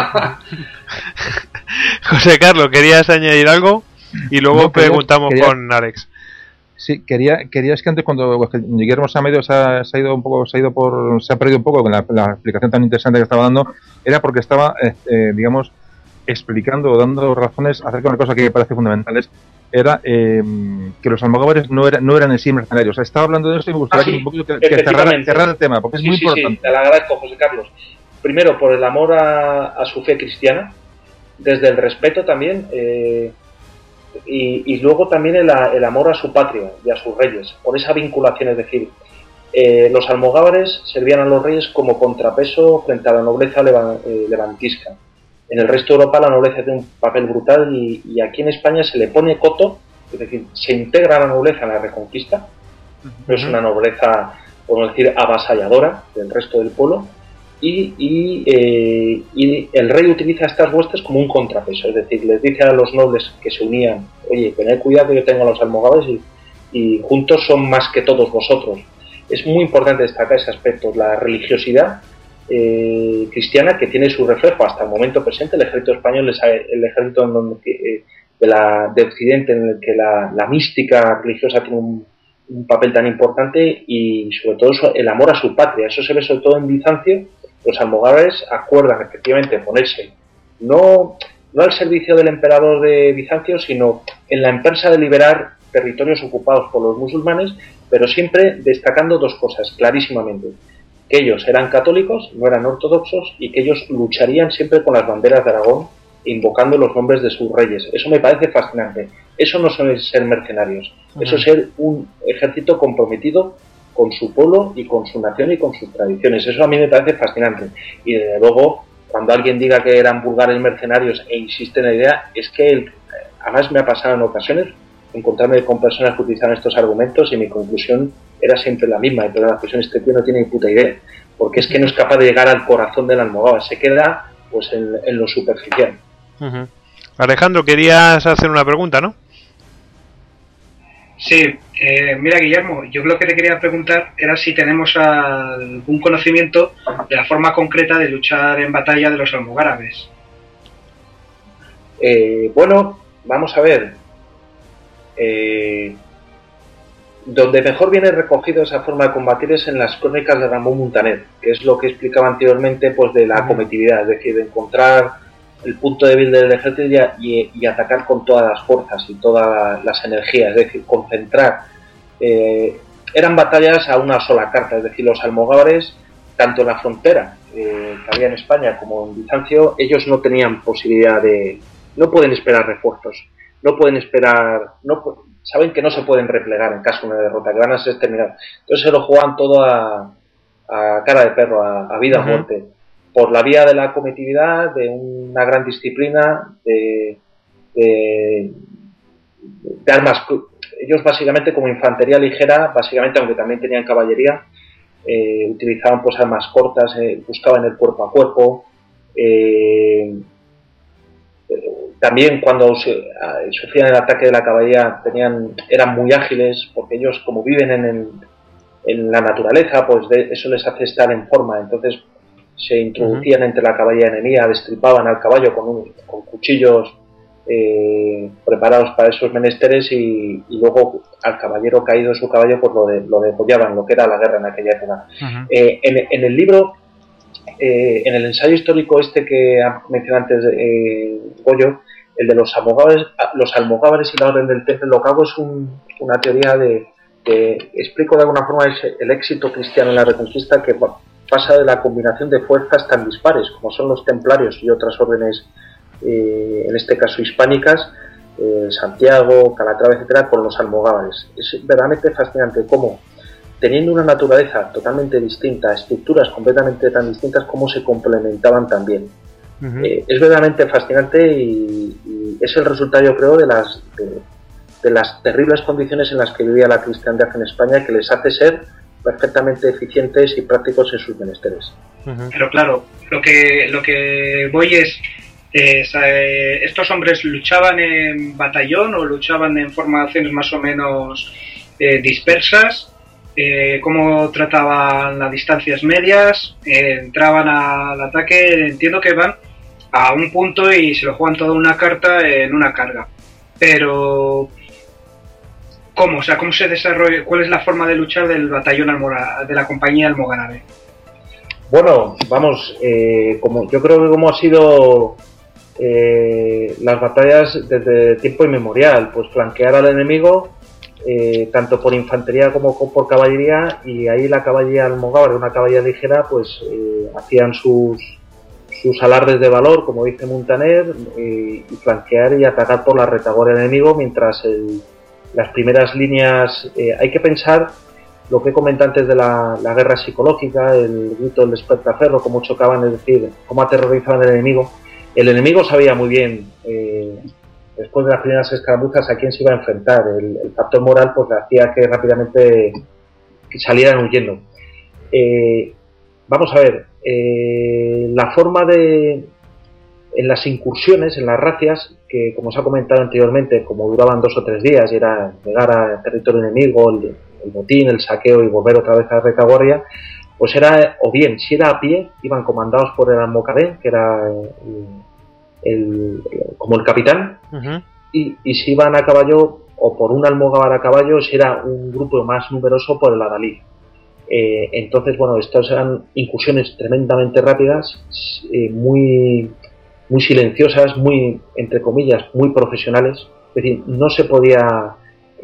José Carlos, ¿querías añadir algo? Y luego preguntamos con Alex.
Sí, quería es que antes cuando Guillermo Samedo se ha perdido un poco con la explicación tan interesante que estaba dando, era porque estaba, digamos, explicando o dando razones acerca de una cosa que me parece fundamental, era que los almogávares no eran en sí mercenarios. O sea, estaba hablando de eso y me gustaría un poquito que cerrar el tema, porque es muy importante.
Sí, te lo agradezco, José Carlos. Primero, por el amor a su fe cristiana, desde el respeto también, y luego también el amor a su patria y a sus reyes, por esa vinculación, es decir, los almogávares servían a los reyes como contrapeso frente a la nobleza levantisca. En el resto de Europa la nobleza tiene un papel brutal y aquí en España se le pone coto, es decir, se integra la nobleza en la Reconquista, no es una nobleza, podemos decir, avasalladora del resto del pueblo, y el rey utiliza estas huestes como un contrapeso, es decir, les dice a los nobles que se unían, oye, tened cuidado que yo tengo a los almogávares y juntos son más que todos vosotros. Es muy importante destacar ese aspecto, la religiosidad cristiana, que tiene su reflejo hasta el momento presente. El ejército español es el ejército de Occidente en el que la mística religiosa tiene un papel tan importante, y sobre todo el amor a su patria. Eso se ve sobre todo en Bizancio. Los almogávares acuerdan efectivamente ponerse no al servicio del emperador de Bizancio, sino en la empresa de liberar territorios ocupados por los musulmanes, pero siempre destacando dos cosas clarísimamente: que ellos eran católicos, no eran ortodoxos, y que ellos lucharían siempre con las banderas de Aragón, invocando los nombres de sus reyes. Eso me parece fascinante. Eso no es ser mercenarios, eso es ser un ejército comprometido con su pueblo y con su nación y con sus tradiciones. Eso a mí me parece fascinante. Y desde luego, cuando alguien diga que eran vulgares mercenarios e insiste en la idea, es que además me ha pasado en ocasiones encontrarme con personas que utilizan estos argumentos y mi conclusión era siempre la misma, pero la cuestión es que este tío no tiene ni puta idea, porque es que no es capaz de llegar al corazón del almogávar, se queda pues en lo superficial.
Alejandro, querías hacer una pregunta, ¿no?
Sí, mira, Guillermo, yo lo que te quería preguntar era si tenemos algún conocimiento de la forma concreta de luchar en batalla de los almogárabes.
Bueno, vamos a ver. Donde mejor viene recogido esa forma de combatir es en las crónicas de Ramón Muntaner, que es lo que explicaba anteriormente, pues de la cometividad, es decir, de encontrar el punto débil del ejército y atacar con todas las fuerzas y todas las energías, es decir, concentrar. Eran batallas a una sola carta, es decir, los almogávares, tanto en la frontera que había en España como en Bizancio, ellos no tenían posibilidad no pueden esperar refuerzos, no pueden esperar, saben que no se pueden replegar en caso de una derrota, que van a ser exterminados. Entonces se lo juegan todo a cara de perro, a vida o muerte, por la vía de la cometividad, de una gran disciplina, de armas. Ellos básicamente, como infantería ligera, básicamente, aunque también tenían caballería, utilizaban pues armas cortas, buscaban el cuerpo a cuerpo. También cuando sufrían el ataque de la caballería eran muy ágiles, porque ellos, como viven en la naturaleza, pues eso les hace estar en forma. Entonces se introducían entre la caballería enemiga, destripaban al caballo con cuchillos preparados para esos menesteres, y luego al caballero caído de su caballo pues lo degollaban, lo que era la guerra en aquella época. En el libro, en el ensayo histórico este que ha mencionado antes Goyo, el de los almogávares y la Orden del Temple. Lo que hago es una teoría explico de alguna forma el éxito cristiano en la Reconquista, que pasa de la combinación de fuerzas tan dispares como son los templarios y otras órdenes, en este caso hispánicas, Santiago, Calatrava, etcétera, con los almogávares. Es verdaderamente fascinante cómo, teniendo una naturaleza totalmente distinta, estructuras completamente tan distintas, cómo se complementaban también. Uh-huh. Es verdaderamente fascinante y es el resultado, yo creo, de las terribles condiciones en las que vivía la cristiandad en España, que les hace ser perfectamente eficientes y prácticos en sus menesteres.
Uh-huh. Pero claro, lo que voy es ¿estos hombres luchaban en batallón o luchaban en formaciones más o menos dispersas? ¿Cómo trataban las distancias medias? ¿Entraban al ataque? Entiendo que van a un punto y se lo juegan toda una carta en una carga. Pero ¿cómo? O sea, ¿cómo se desarrolla? ¿Cuál es la forma de luchar del batallón de la compañía almogárabe?
Bueno, vamos, como yo creo que como ha sido las batallas desde tiempo inmemorial, pues flanquear al enemigo, tanto por infantería como por caballería, y ahí la caballería almogávar, una caballería ligera, pues hacían sus alardes de valor, como dice Muntaner, y flanquear y atacar por la retaguardia del enemigo, mientras las primeras líneas, hay que pensar lo que comenté antes de la guerra psicológica, el grito del despertaferro, cómo chocaban, es decir, cómo aterrorizaban al enemigo. El enemigo sabía muy bien, después de las primeras escaramuzas, a quién se iba a enfrentar. El factor moral pues hacía que rápidamente salieran huyendo. Vamos a ver, la forma en las incursiones, en las racias, que como os ha comentado anteriormente, como duraban 2 o 3 días y era llegar al territorio enemigo, el botín, el saqueo y volver otra vez a la retaguardia, pues era, o bien, si era a pie, iban comandados por el almocadén, que era como el capitán, uh-huh. y si iban a caballo, o por un almogávar a caballo, si era un grupo más numeroso por el adalid. Entonces, bueno, estas eran incursiones tremendamente rápidas, muy silenciosas, muy, entre comillas, muy profesionales. Es decir, no se podía...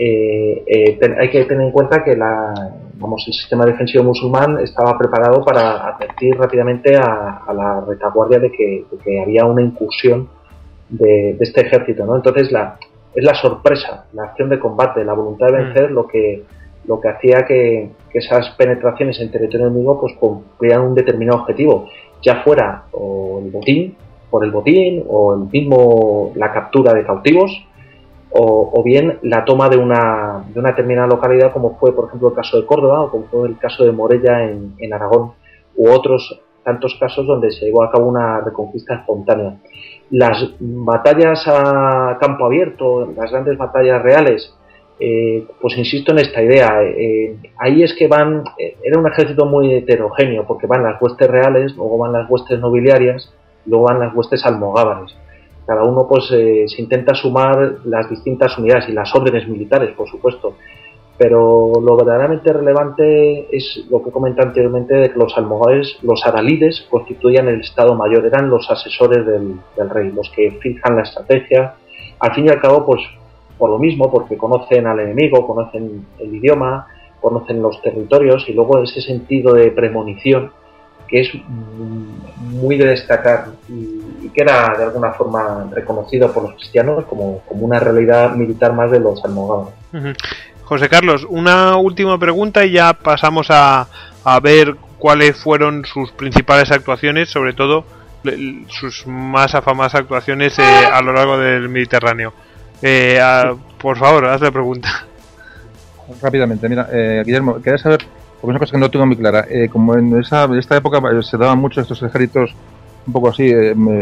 hay que tener en cuenta que el sistema defensivo musulmán estaba preparado para advertir rápidamente a la retaguardia de que había una incursión de este ejército, ¿no? Entonces es la sorpresa, la acción de combate, la voluntad de vencer lo que hacía que esas penetraciones en territorio enemigo pues cumplieran un determinado objetivo, ya fuera o por el botín o la captura de cautivos, o bien la toma de una determinada localidad, como fue por ejemplo el caso de Córdoba o como fue el caso de Morella en Aragón, u otros tantos casos donde se llevó a cabo una reconquista espontánea. Las batallas a campo abierto, las grandes batallas reales, pues insisto en esta idea, ahí es que era un ejército muy heterogéneo, porque van las huestes reales, luego van las huestes nobiliarias, luego van las huestes almogávares. Cada uno pues se intenta sumar las distintas unidades y las órdenes militares, por supuesto, pero lo verdaderamente relevante es lo que comenté anteriormente, de que los almogávares, los adalides, constituían el Estado Mayor, eran los asesores del rey, los que fijan la estrategia. Al fin y al cabo, pues por lo mismo, porque conocen al enemigo, conocen el idioma, conocen los territorios, y luego ese sentido de premonición que es muy de destacar y que era de alguna forma reconocido por los cristianos como una realidad militar más de los almogávares.
Uh-huh. José Carlos, una última pregunta y ya pasamos a ver cuáles fueron sus principales actuaciones, sobre todo sus más afamadas actuaciones a lo largo del Mediterráneo. Por favor, haz la pregunta.
Rápidamente, mira, Guillermo, quería saber, porque es una cosa que no tengo muy clara, como en esta época se daban muchos estos ejércitos un poco así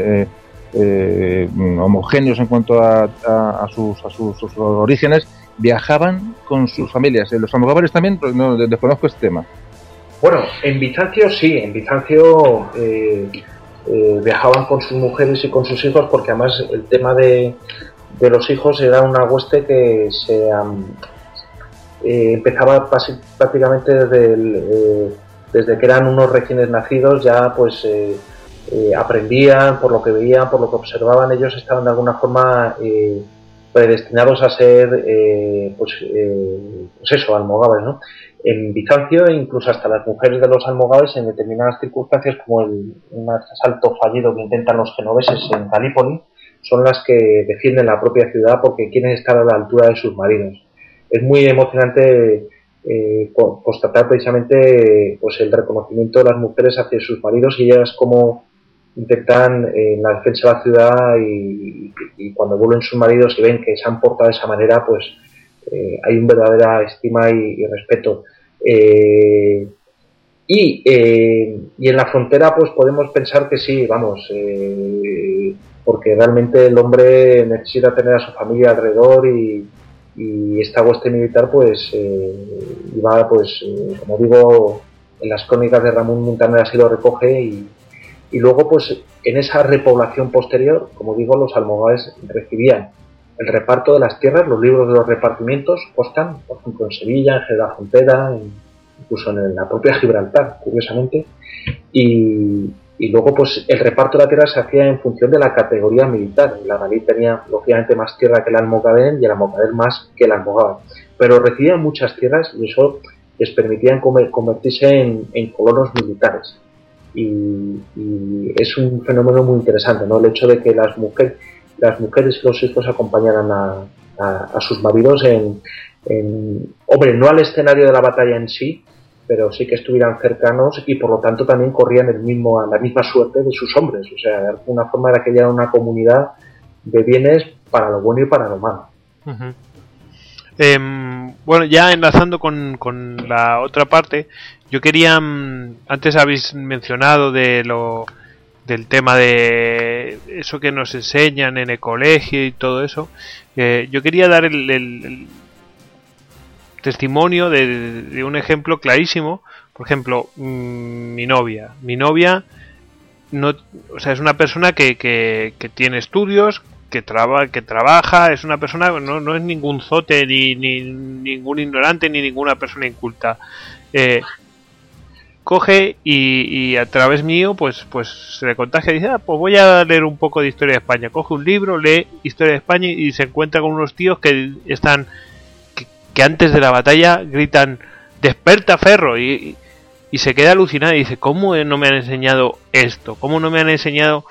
homogéneos en cuanto a sus orígenes, viajaban con sus familias. Los almogávares también, pues no desconozco este tema.
Bueno, en Bizancio sí, en Bizancio viajaban con sus mujeres y con sus hijos, porque además el tema de los hijos era una hueste que se empezaba prácticamente desde que eran unos recién nacidos, ya pues aprendían, por lo que veían, por lo que observaban, ellos estaban de alguna forma predestinados a ser, pues eso, almogávares, ¿no? En Bizancio, incluso hasta las mujeres de los almogávares, en determinadas circunstancias, como un asalto fallido que intentan los genoveses en Galípoli, son las que defienden la propia ciudad porque quieren estar a la altura de sus maridos. Es muy emocionante constatar precisamente pues el reconocimiento de las mujeres hacia sus maridos y ellas como intentan en la defensa de la ciudad y cuando vuelven sus maridos y ven que se han portado de esa manera, pues hay una verdadera estima y respeto. Y en la frontera pues podemos pensar que sí, vamos, porque realmente el hombre necesita tener a su familia alrededor y esta hueste militar pues iba pues como digo en las crónicas de Ramón Muntaner así lo recoge y luego pues en esa repoblación posterior, como digo, los almogávares recibían el reparto de las tierras, los libros de los repartimientos constan, por ejemplo en Sevilla, en Jerez de la Frontera, incluso en la propia Gibraltar, curiosamente, y luego pues el reparto de la tierra se hacía en función de la categoría militar. El almogávar tenía lógicamente más tierra que el almogávar y el almogávar más que el almogávar, pero recibían muchas tierras y eso les permitía convertirse en colonos militares. Y es un fenómeno muy interesante, ¿no? El hecho de que las mujeres y los hijos acompañaran a sus maridos hombre, no al escenario de la batalla en sí, pero sí que estuvieran cercanos y por lo tanto también corrían la misma suerte de sus hombres. O sea, de alguna forma era que ya era una comunidad de bienes para lo bueno y para lo malo.
Uh-huh. Bueno, ya enlazando con la otra parte, yo quería, antes habéis mencionado del tema de eso que nos enseñan en el colegio y todo eso, yo quería dar el testimonio de un ejemplo clarísimo. Por ejemplo, mi novia no, o sea, es una persona que tiene estudios, que trabaja, es una persona, no es ningún zote ni ningún ignorante ni ninguna persona inculta. Coge y a través mío pues se le contagia y dice, pues voy a leer un poco de historia de España. Coge un libro, lee historia de España y se encuentra con unos tíos que están que antes de la batalla gritan desperta Ferro y se queda alucinada y dice, ¿cómo no me han enseñado esto? ¿Cómo no me han enseñado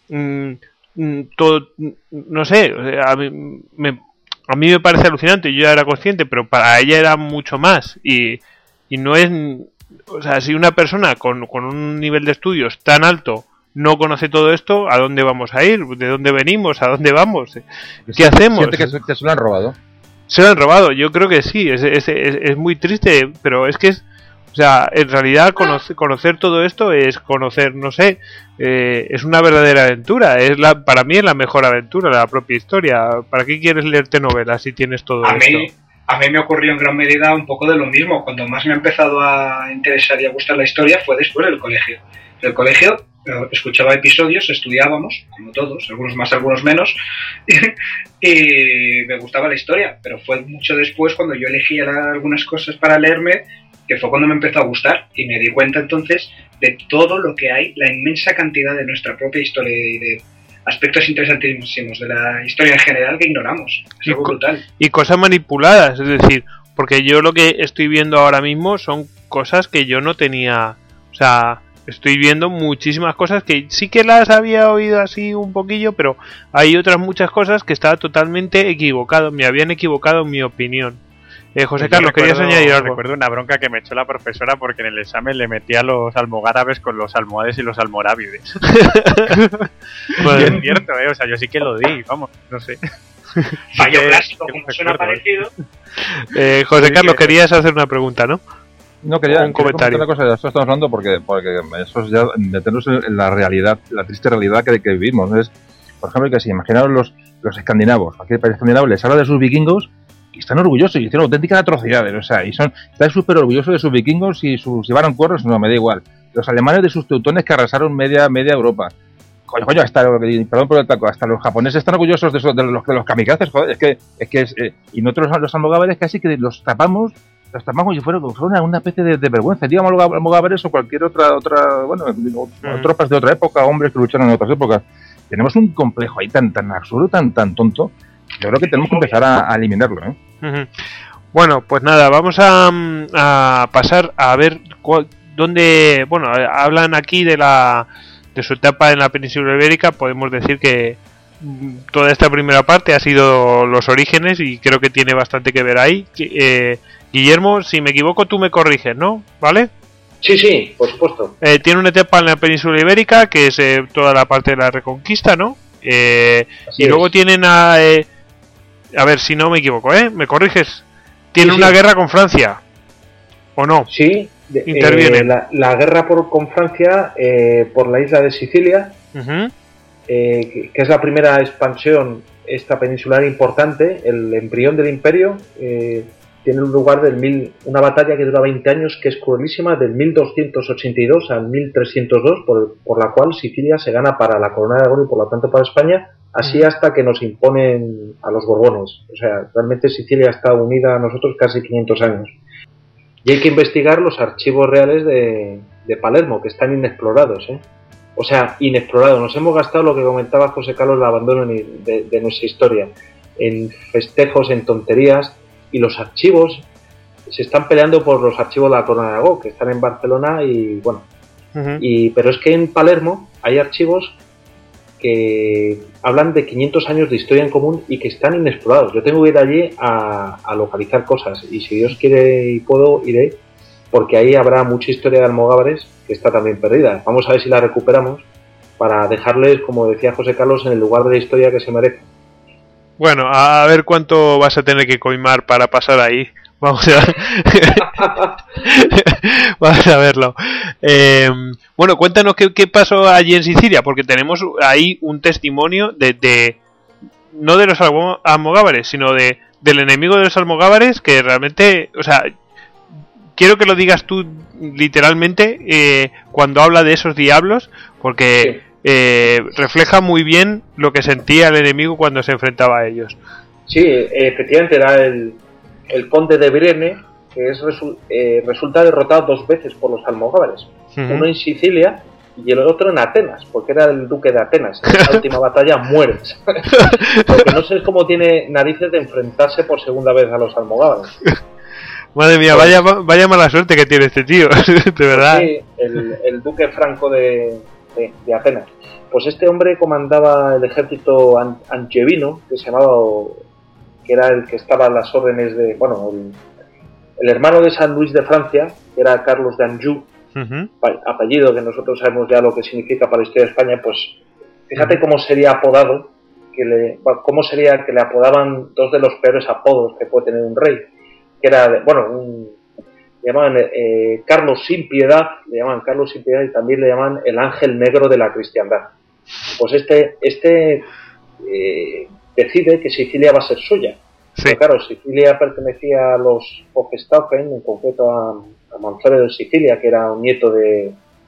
todo? No sé, a mí me parece alucinante, yo ya era consciente, pero para ella era mucho más y no es, o sea, si una persona con un nivel de estudios tan alto no conoce todo esto, ¿a dónde vamos a ir? ¿De dónde venimos? ¿A dónde vamos? ¿Qué hacemos?
¿Siente que se lo han robado?
Se lo han robado, yo creo que sí, es muy triste, pero es que o sea, en realidad conocer todo esto es conocer, no sé, es una verdadera aventura, para mí es la mejor aventura, la propia historia. ¿Para qué quieres leerte novelas si tienes todo esto?
A mí me ocurrió en gran medida un poco de lo mismo. Cuando más me ha empezado a interesar y a gustar la historia fue después del colegio. En el colegio escuchaba episodios, estudiábamos, como todos, algunos más, algunos menos, y me gustaba la historia, pero fue mucho después cuando yo elegía algunas cosas para leerme, que fue cuando me empezó a gustar, y me di cuenta entonces de todo lo que hay, la inmensa cantidad de nuestra propia historia y de aspectos interesantísimos de la historia en general que ignoramos. Es algo brutal.
Y cosas manipuladas, es decir, porque yo lo que estoy viendo ahora mismo son cosas que yo no tenía, o sea, estoy viendo muchísimas cosas que sí que las había oído así un poquillo, pero hay otras muchas cosas que estaba totalmente equivocado, me habían equivocado en mi opinión. José Carlos, ¿querías añadir algo?
Recuerdo una bronca que me echó la profesora porque en el examen le metía los almogárabes con los almohades y los almorávides. Bueno, es cierto, o sea, yo sí que lo di, vamos, no sé.
Fallo clásico, como suena parecido.
José Carlos, querías hacer una pregunta, ¿no?
No, quería
un comentario.
Una cosa, de esto estamos hablando porque eso es ya meternos en la realidad, la triste realidad que vivimos. Es, por ejemplo, que si imaginaros los escandinavos, cualquier país escandinavo les habla de sus vikingos y están orgullosos y hicieron auténticas atrocidades, o sea, están súper orgullosos de sus vikingos y si llevaron cuernos, no, me da igual. Los alemanes de sus teutones que arrasaron media Europa. Coño, perdón por el taco, hasta los japoneses están orgullosos de los kamikazes, joder, es que y nosotros los almogávares casi que los tapamos hasta más como si fuera una especie de vergüenza. Digamos almogávares o cualquier otra tropas de otra época, hombres que lucharon en otras épocas. Tenemos un complejo ahí tan absurdo, tan tonto. Yo creo que tenemos que empezar a eliminarlo, ¿eh?
Uh-huh. Bueno, pues nada, vamos a pasar a ver dónde, bueno, hablan aquí de su etapa en la península ibérica. Podemos decir que toda esta primera parte ha sido los orígenes y creo que tiene bastante que ver ahí. Guillermo, si me equivoco tú me corriges, ¿no? ¿Vale?
Sí, por supuesto.
Tiene una etapa en la península ibérica que es toda la parte de la Reconquista, ¿no? Y luego tienen a ver si no me equivoco, ¿me corriges? Tienen una guerra con Francia, ¿o no?
Sí,
interviene
la guerra con Francia por la isla de Sicilia,
uh-huh.
Que es la primera expansión esta peninsular importante, el embrión del imperio. Tiene un lugar una batalla que dura 20 años, que es cruelísima, del 1282 al 1302, por la cual Sicilia se gana para la corona de Aragón y por lo tanto para España, así hasta que nos imponen a los Borbones. O sea, realmente Sicilia está unida a nosotros casi 500 años. Y hay que investigar los archivos reales de Palermo, que están inexplorados, O sea, inexplorados. Nos hemos gastado lo que comentaba José Carlos, el abandono de nuestra historia, en festejos, en tonterías, y los archivos se están peleando por los archivos de la Corona de Aragón, que están en Barcelona y bueno. Uh-huh. Pero es que en Palermo hay archivos que hablan de 500 años de historia en común y que están inexplorados. Yo tengo que ir allí a localizar cosas y si Dios quiere y puedo, iré, porque ahí habrá mucha historia de almogávares que está también perdida. Vamos a ver si la recuperamos para dejarles, como decía José Carlos, en el lugar de la historia que se merece.
Bueno, a ver cuánto vas a tener que coimar para pasar ahí. Vamos a verlo. Bueno, cuéntanos qué pasó allí en Sicilia, porque tenemos ahí un testimonio no de los almogávares, sino del enemigo de los almogávares, que realmente, o sea, quiero que lo digas tú literalmente cuando habla de esos diablos, porque refleja muy bien lo que sentía el enemigo cuando se enfrentaba a ellos.
Sí, efectivamente era el conde de Brienne, que resulta derrotado 2 veces por los almogávares. Uh-huh. Uno en Sicilia y el otro en Atenas, porque era el duque de Atenas. En la última batalla muere. Porque no sé cómo tiene narices de enfrentarse por segunda vez a los almogávares.
Madre mía, vaya mala suerte que tiene este tío, de verdad.
Sí, el duque Franco de Atenas. Pues este hombre comandaba el ejército angevino, que era el que estaba a las órdenes de, bueno, el hermano de San Luis de Francia, que era Carlos de Anjou, uh-huh. Apellido que nosotros sabemos ya lo que significa para la historia de España. Pues fíjate cómo sería apodado, cómo sería que le apodaban 2 de los peores apodos que puede tener un rey, que era, le llamaban Carlos sin piedad, y también le llaman el ángel negro de la cristiandad. Pues este decide que Sicilia va a ser suya. Sí. Pero claro, Sicilia pertenecía a los Hohenstaufen, en concreto a Manfredo de Sicilia, que era un nieto del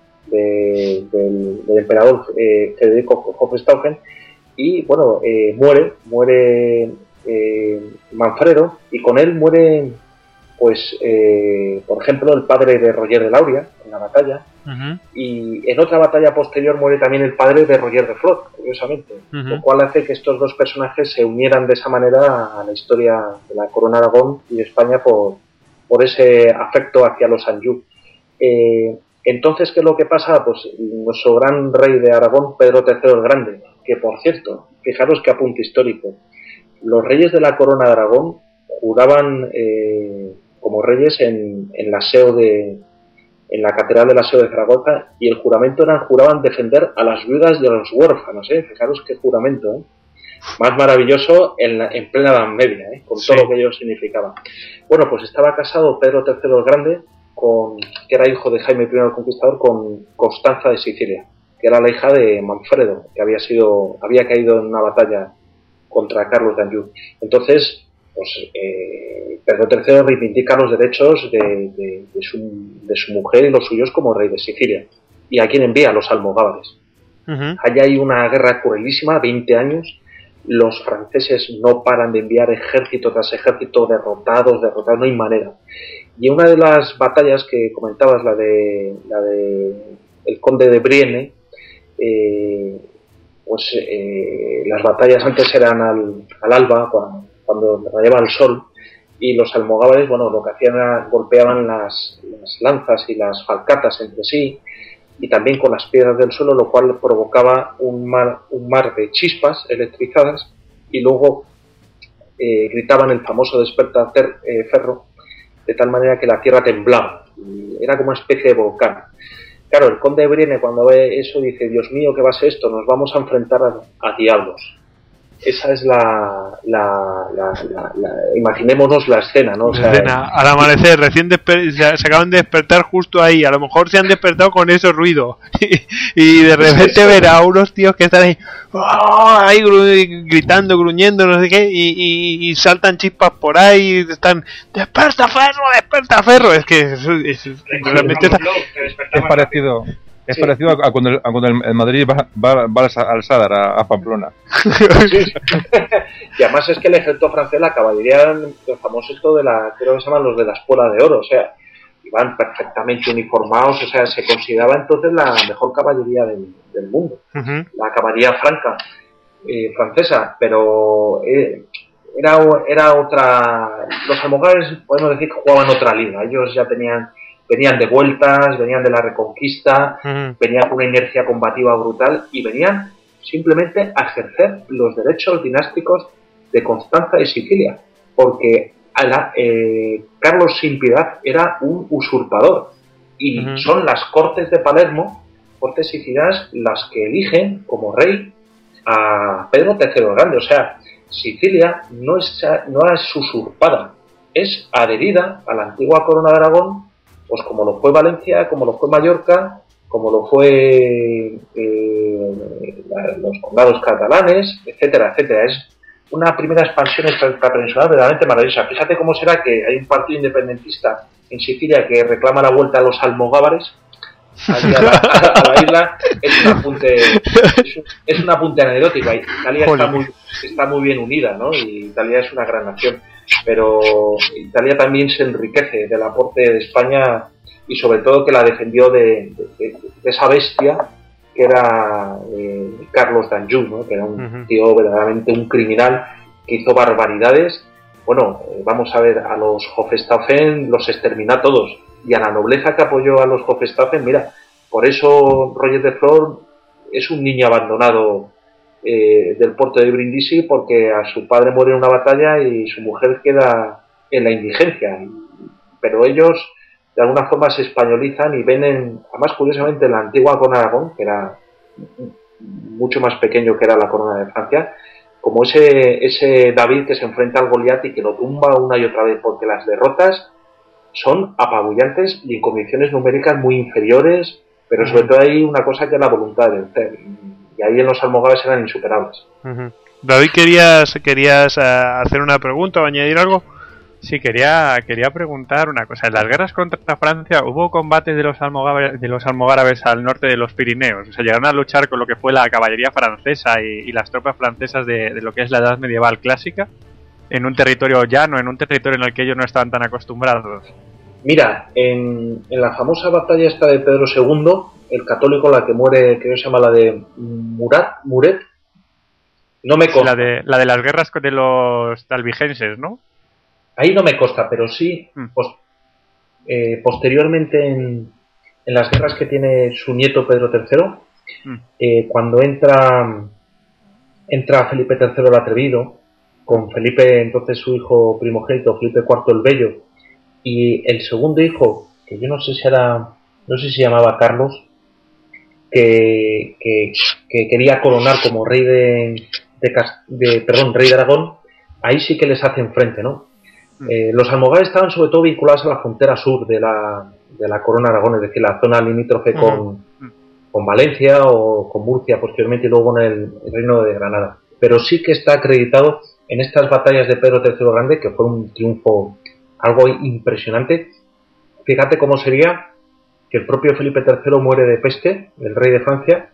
emperador Federico Hohenstaufen, y bueno, muere Manfredo, y con él muere, pues, por ejemplo, el padre de Roger de Lauria en la batalla. Uh-huh. Y en otra batalla posterior muere también el padre de Roger de Flor, curiosamente, uh-huh. Lo cual hace que estos 2 personajes se unieran de esa manera a la historia de la Corona de Aragón y de España por ese afecto hacia los Anjou. Entonces, ¿qué es lo que pasa? Pues nuestro gran rey de Aragón, Pedro III el Grande, que por cierto, fijaros qué apunte histórico, los reyes de la Corona de Aragón juraban como reyes en la catedral del Aseo de Zaragoza, y el juramento juraban defender a las viudas y a los huérfanos, fijaros qué juramento, más maravilloso en plena Edad Media, con sí. Todo lo que ello significaba. Bueno, pues estaba casado Pedro III el Grande, que era hijo de Jaime I el Conquistador, con Constanza de Sicilia, que era la hija de Manfredo, que había caído en una batalla contra Carlos de Anjou. Entonces, pues Pedro III reivindica los derechos de su mujer y los suyos como rey de Sicilia. ¿Y a quién envía? A los almogávares. Uh-huh. Allá hay una guerra cruelísima, 20 años. Los franceses no paran de enviar ejército tras ejército, derrotados, no hay manera. Y una de las batallas que comentabas, la de el conde de Brienne, las batallas antes eran al alba, cuando rayaba el sol, y los almogávares, bueno, lo que hacían era golpeaban las lanzas y las falcatas entre sí, y también con las piedras del suelo, lo cual provocaba un mar de chispas electrizadas, y luego gritaban el famoso despertar ferro, de tal manera que la tierra temblaba, y era como una especie de volcán. Claro, el conde de Brienne, cuando ve eso, dice: Dios mío, ¿qué va a ser esto? Nos vamos a enfrentar a diablos. Esa es imaginémonos la escena, ¿no? O sea,
escena, al amanecer, se acaban de despertar justo ahí, a lo mejor se han despertado con ese ruido y de repente ver a unos tíos que están ahí, ahí gritando, gruñendo, no sé qué, y saltan chispas por ahí, y están: ¡desperta ferro! Es que realmente
es parecido. Es parecido a cuando el Madrid va al Sadar, a Pamplona.
Sí. Y además es que el ejército francés, la caballería, el famoso esto creo que se llaman los de la Espuela de Oro, o sea, iban perfectamente uniformados, o sea, se consideraba entonces la mejor caballería del mundo, la caballería francesa, pero era otra. Los almogávares, podemos decir que jugaban otra liga. Ellos ya venían de vueltas, venían de la Reconquista, venían con una inercia combativa brutal y venían simplemente a ejercer los derechos dinásticos de Constanza y Sicilia, porque Carlos sin piedad era un usurpador, y son las Cortes de Palermo, Cortes sicilianas, las que eligen como rey a Pedro III el Grande. O sea, Sicilia no es usurpada, es adherida a la antigua corona de Aragón, pues como lo fue Valencia, como lo fue Mallorca, como lo fue los condados catalanes, etcétera, etcétera. Es una primera expansión extrapeninsular verdaderamente maravillosa. Fíjate cómo será que hay un partido independentista en Sicilia que reclama la vuelta a los almogávares allí a la isla. Es un apunte anecdótico. Italia está muy bien unida, ¿no? Y Italia es una gran nación, pero Italia también se enriquece del aporte de España, y sobre todo que la defendió de esa bestia que era Carlos d'Anjou, ¿no? Que era un tío verdaderamente un criminal que hizo barbaridades. Bueno, vamos a ver, a los Hohenstaufen los exterminó a todos, y a la nobleza que apoyó a los Hohenstaufen, mira, por eso Roger de Flor es un niño abandonado del puerto de Brindisi, porque a su padre muere en una batalla y su mujer queda en la indigencia, pero ellos de alguna forma se españolizan y ven además curiosamente la antigua corona de Aragón, que era mucho más pequeño que era la corona de Francia, como ese David que se enfrenta al Goliat y que lo tumba una y otra vez, porque las derrotas son apabullantes y en condiciones numéricas muy inferiores, pero sobre todo hay una cosa que es la voluntad de vencer, y ahí en los almogávares eran insuperables.
David, ¿querías hacer una pregunta o añadir algo?
Sí, quería preguntar una cosa. En las guerras contra Francia hubo combates de los almogárabes al norte de los Pirineos. O sea, llegaron a luchar con lo que fue la caballería francesa y las tropas francesas de lo que es la edad medieval clásica, en un territorio llano, en un territorio en el que ellos no estaban tan acostumbrados.
Mira, en la famosa batalla esta de Pedro II, el católico, la que muere, creo que se llama la de Muret, no me consta.
La de las guerras de los albigenses, ¿no?
Ahí no me consta, pero sí, posteriormente en las guerras que tiene su nieto Pedro III, cuando entra Felipe III el Atrevido, con Felipe, entonces su hijo primogénito, Felipe IV el Bello, y el segundo hijo, que yo no sé si llamaba Carlos, que quería coronar como rey rey de Aragón, ahí sí que les hacen frente, ¿no? Los almogávares estaban sobre todo vinculados a la frontera sur de la corona de Aragón, es decir, la zona limítrofe con Valencia o con Murcia posteriormente, y luego con el reino de Granada. Pero sí que está acreditado en estas batallas de Pedro III el Grande, que fue un triunfo algo impresionante. Fíjate cómo sería que el propio Felipe III muere de peste, el rey de Francia,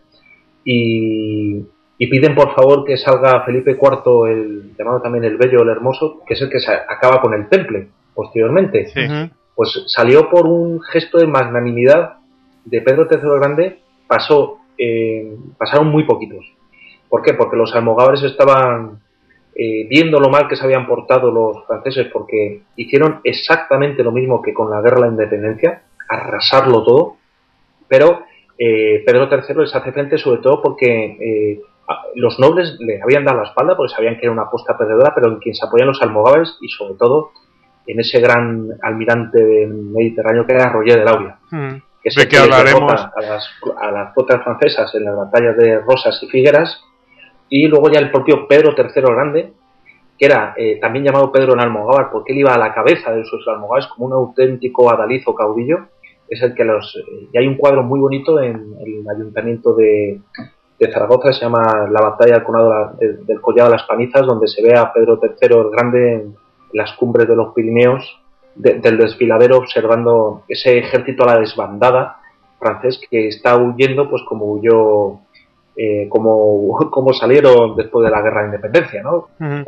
y piden por favor que salga Felipe IV, el llamado también el Bello, el Hermoso, que es el que se acaba con el Temple posteriormente. Sí. Pues salió por un gesto de magnanimidad de Pedro III el Grande, pasaron muy poquitos. ¿Por qué? Porque los almogávares estaban viendo lo mal que se habían portado los franceses, porque hicieron exactamente lo mismo que con la guerra de la independencia, arrasarlo todo, pero Pedro III les hace frente sobre todo porque los nobles le habían dado la espalda porque sabían que era una apuesta perdedora, pero en quien se apoyan los almogávares y sobre todo en ese gran almirante del Mediterráneo que era Roger de Lauria, que es el que derrota a las flotas francesas en las batallas de Rosas y Figueras, y luego ya el propio Pedro III el Grande, que era también llamado Pedro en Almogávar porque él iba a la cabeza de sus almogávares como un auténtico adalizo caudillo. Es el que y hay un cuadro muy bonito en el ayuntamiento de Zaragoza, se llama La batalla del Collado de las Panizas, donde se ve a Pedro III el Grande en las cumbres de los Pirineos del desfiladero, observando ese ejército a la desbandada francés que está huyendo, pues como huyó, como salieron después de la guerra de independencia, ¿no?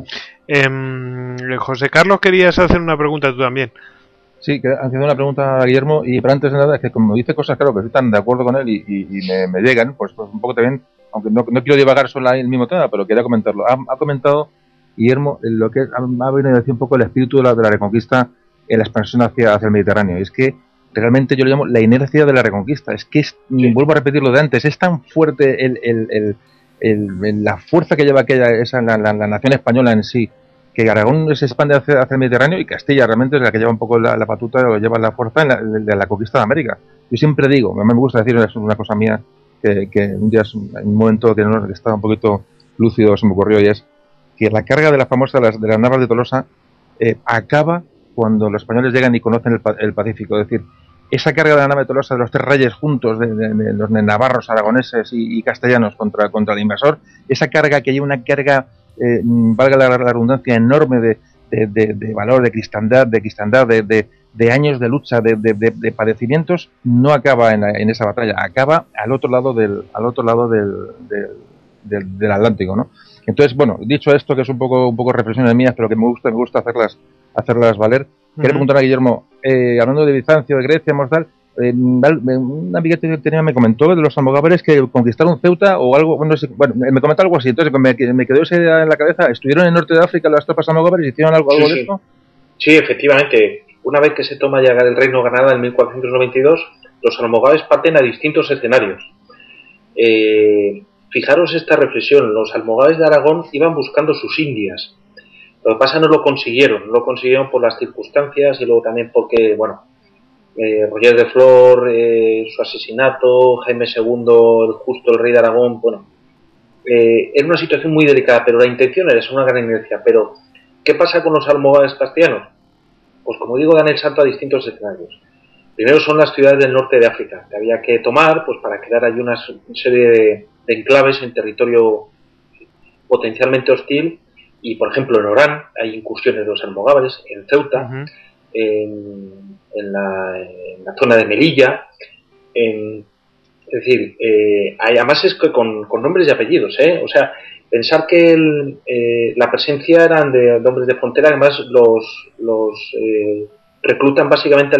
José Carlos, querías hacer una pregunta tú también.
Sí, que han hecho una pregunta a Guillermo, pero antes de nada es que como dice cosas, claro, que estoy tan de acuerdo con él y me llegan, pues un poco también, aunque no quiero divagar sobre el mismo tema, pero quería comentarlo. Ha comentado Guillermo lo que ha venido a decir un poco el espíritu de la Reconquista en la expansión hacia el Mediterráneo. Y es que realmente yo lo llamo la inercia de la Reconquista. Es que vuelvo a repetir lo de antes, es tan fuerte la fuerza que lleva la nación española en sí, que Aragón se expande hacia el Mediterráneo y Castilla realmente es la que lleva un poco la batuta, o lleva la fuerza de la conquista de América. Yo siempre digo, a mí me gusta decir, es una cosa mía, que un día, en un momento que estaba un poquito lúcido, se me ocurrió, y es que la carga de la famosa de las navas de Tolosa acaba cuando los españoles llegan y conocen el Pacífico. Es decir, esa carga de la nave de Tolosa de los tres reyes juntos, de los navarros, aragoneses y castellanos contra el invasor, esa carga que lleva una carga, valga la redundancia, enorme de valor, de cristandad, de años de lucha, de padecimientos, no acaba en esa batalla, acaba al otro lado del Atlántico, ¿no? Entonces, bueno, dicho esto, que es un poco reflexiones mías, pero que me gusta hacerlas valer, quería preguntar a Guillermo, hablando de Bizancio, de Grecia, Mosdal, un amiguete que tenía me comentó de los almogávares que conquistaron Ceuta o algo, me comentó algo así, entonces me quedó esa idea en la cabeza. ¿Estuvieron en el norte de África las tropas almogávares y hicieron algo de esto?
Sí, efectivamente. Una vez que se toma ya el reino de Granada en 1492, los almogávares parten a distintos escenarios. Fijaros esta reflexión, los almogávares de Aragón iban buscando sus Indias. Lo que pasa no lo consiguieron por las circunstancias y luego también porque, Roger de Flor, su asesinato, Jaime II, el justo, el rey de Aragón, era una situación muy delicada, pero la intención era una gran inercia. Pero, ¿qué pasa con los almogávares castellanos? Pues como digo, dan el salto a distintos escenarios. Primero son las ciudades del norte de África, que había que tomar pues para crear ahí una serie de enclaves en territorio potencialmente hostil. Y, por ejemplo, en Orán hay incursiones de los almogávares, en Ceuta, en la zona de Melilla, es decir, además es que con nombres y apellidos, o sea, pensar que la presencia eran de hombres de frontera, además los reclutan básicamente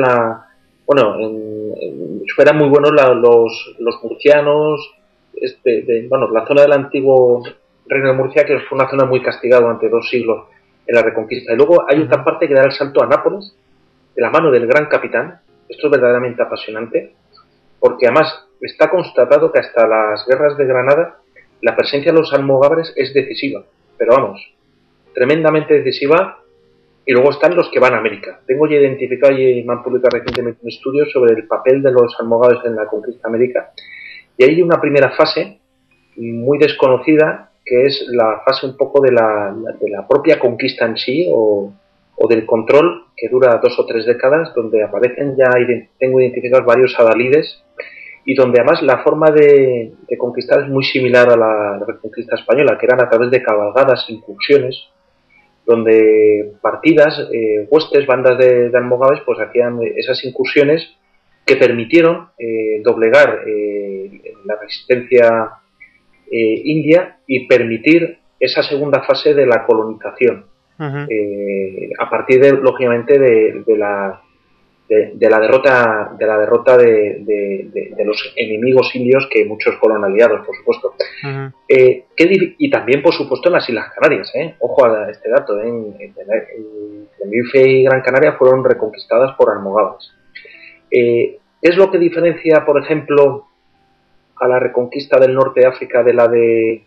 fueran muy buenos los murcianos, la zona del antiguo Reino de Murcia, que fue una zona muy castigada durante 2 siglos en la Reconquista. Y luego hay otra parte que da el salto a Nápoles, de la mano del gran capitán. Esto es verdaderamente apasionante, porque además está constatado que hasta las guerras de Granada la presencia de los almogávares es decisiva, pero tremendamente decisiva. Y luego están los que van a América. Tengo ya identificado y me han publicado recientemente un estudio sobre el papel de los almogávares en la conquista de América. Y hay una primera fase muy desconocida, que es la fase un poco de la propia conquista en sí, o del control, que dura 2 o 3 décadas, donde aparecen tengo identificados varios adalides, y donde además la forma de conquistar es muy similar a la reconquista española, que eran a través de cabalgadas, incursiones, donde partidas, huestes, bandas de almogávares, pues hacían esas incursiones que permitieron doblegar la resistencia india y permitir esa segunda fase de la colonización, a partir lógicamente de la de la derrota de los enemigos indios, que muchos fueron aliados, por supuesto.
Ujú.
Y también, por supuesto, en las Islas Canarias, ojo a este dato, en Tenerife y Gran Canaria fueron reconquistadas por almogávares. ¿Qué es lo que diferencia, por ejemplo, a la reconquista del norte de África de la de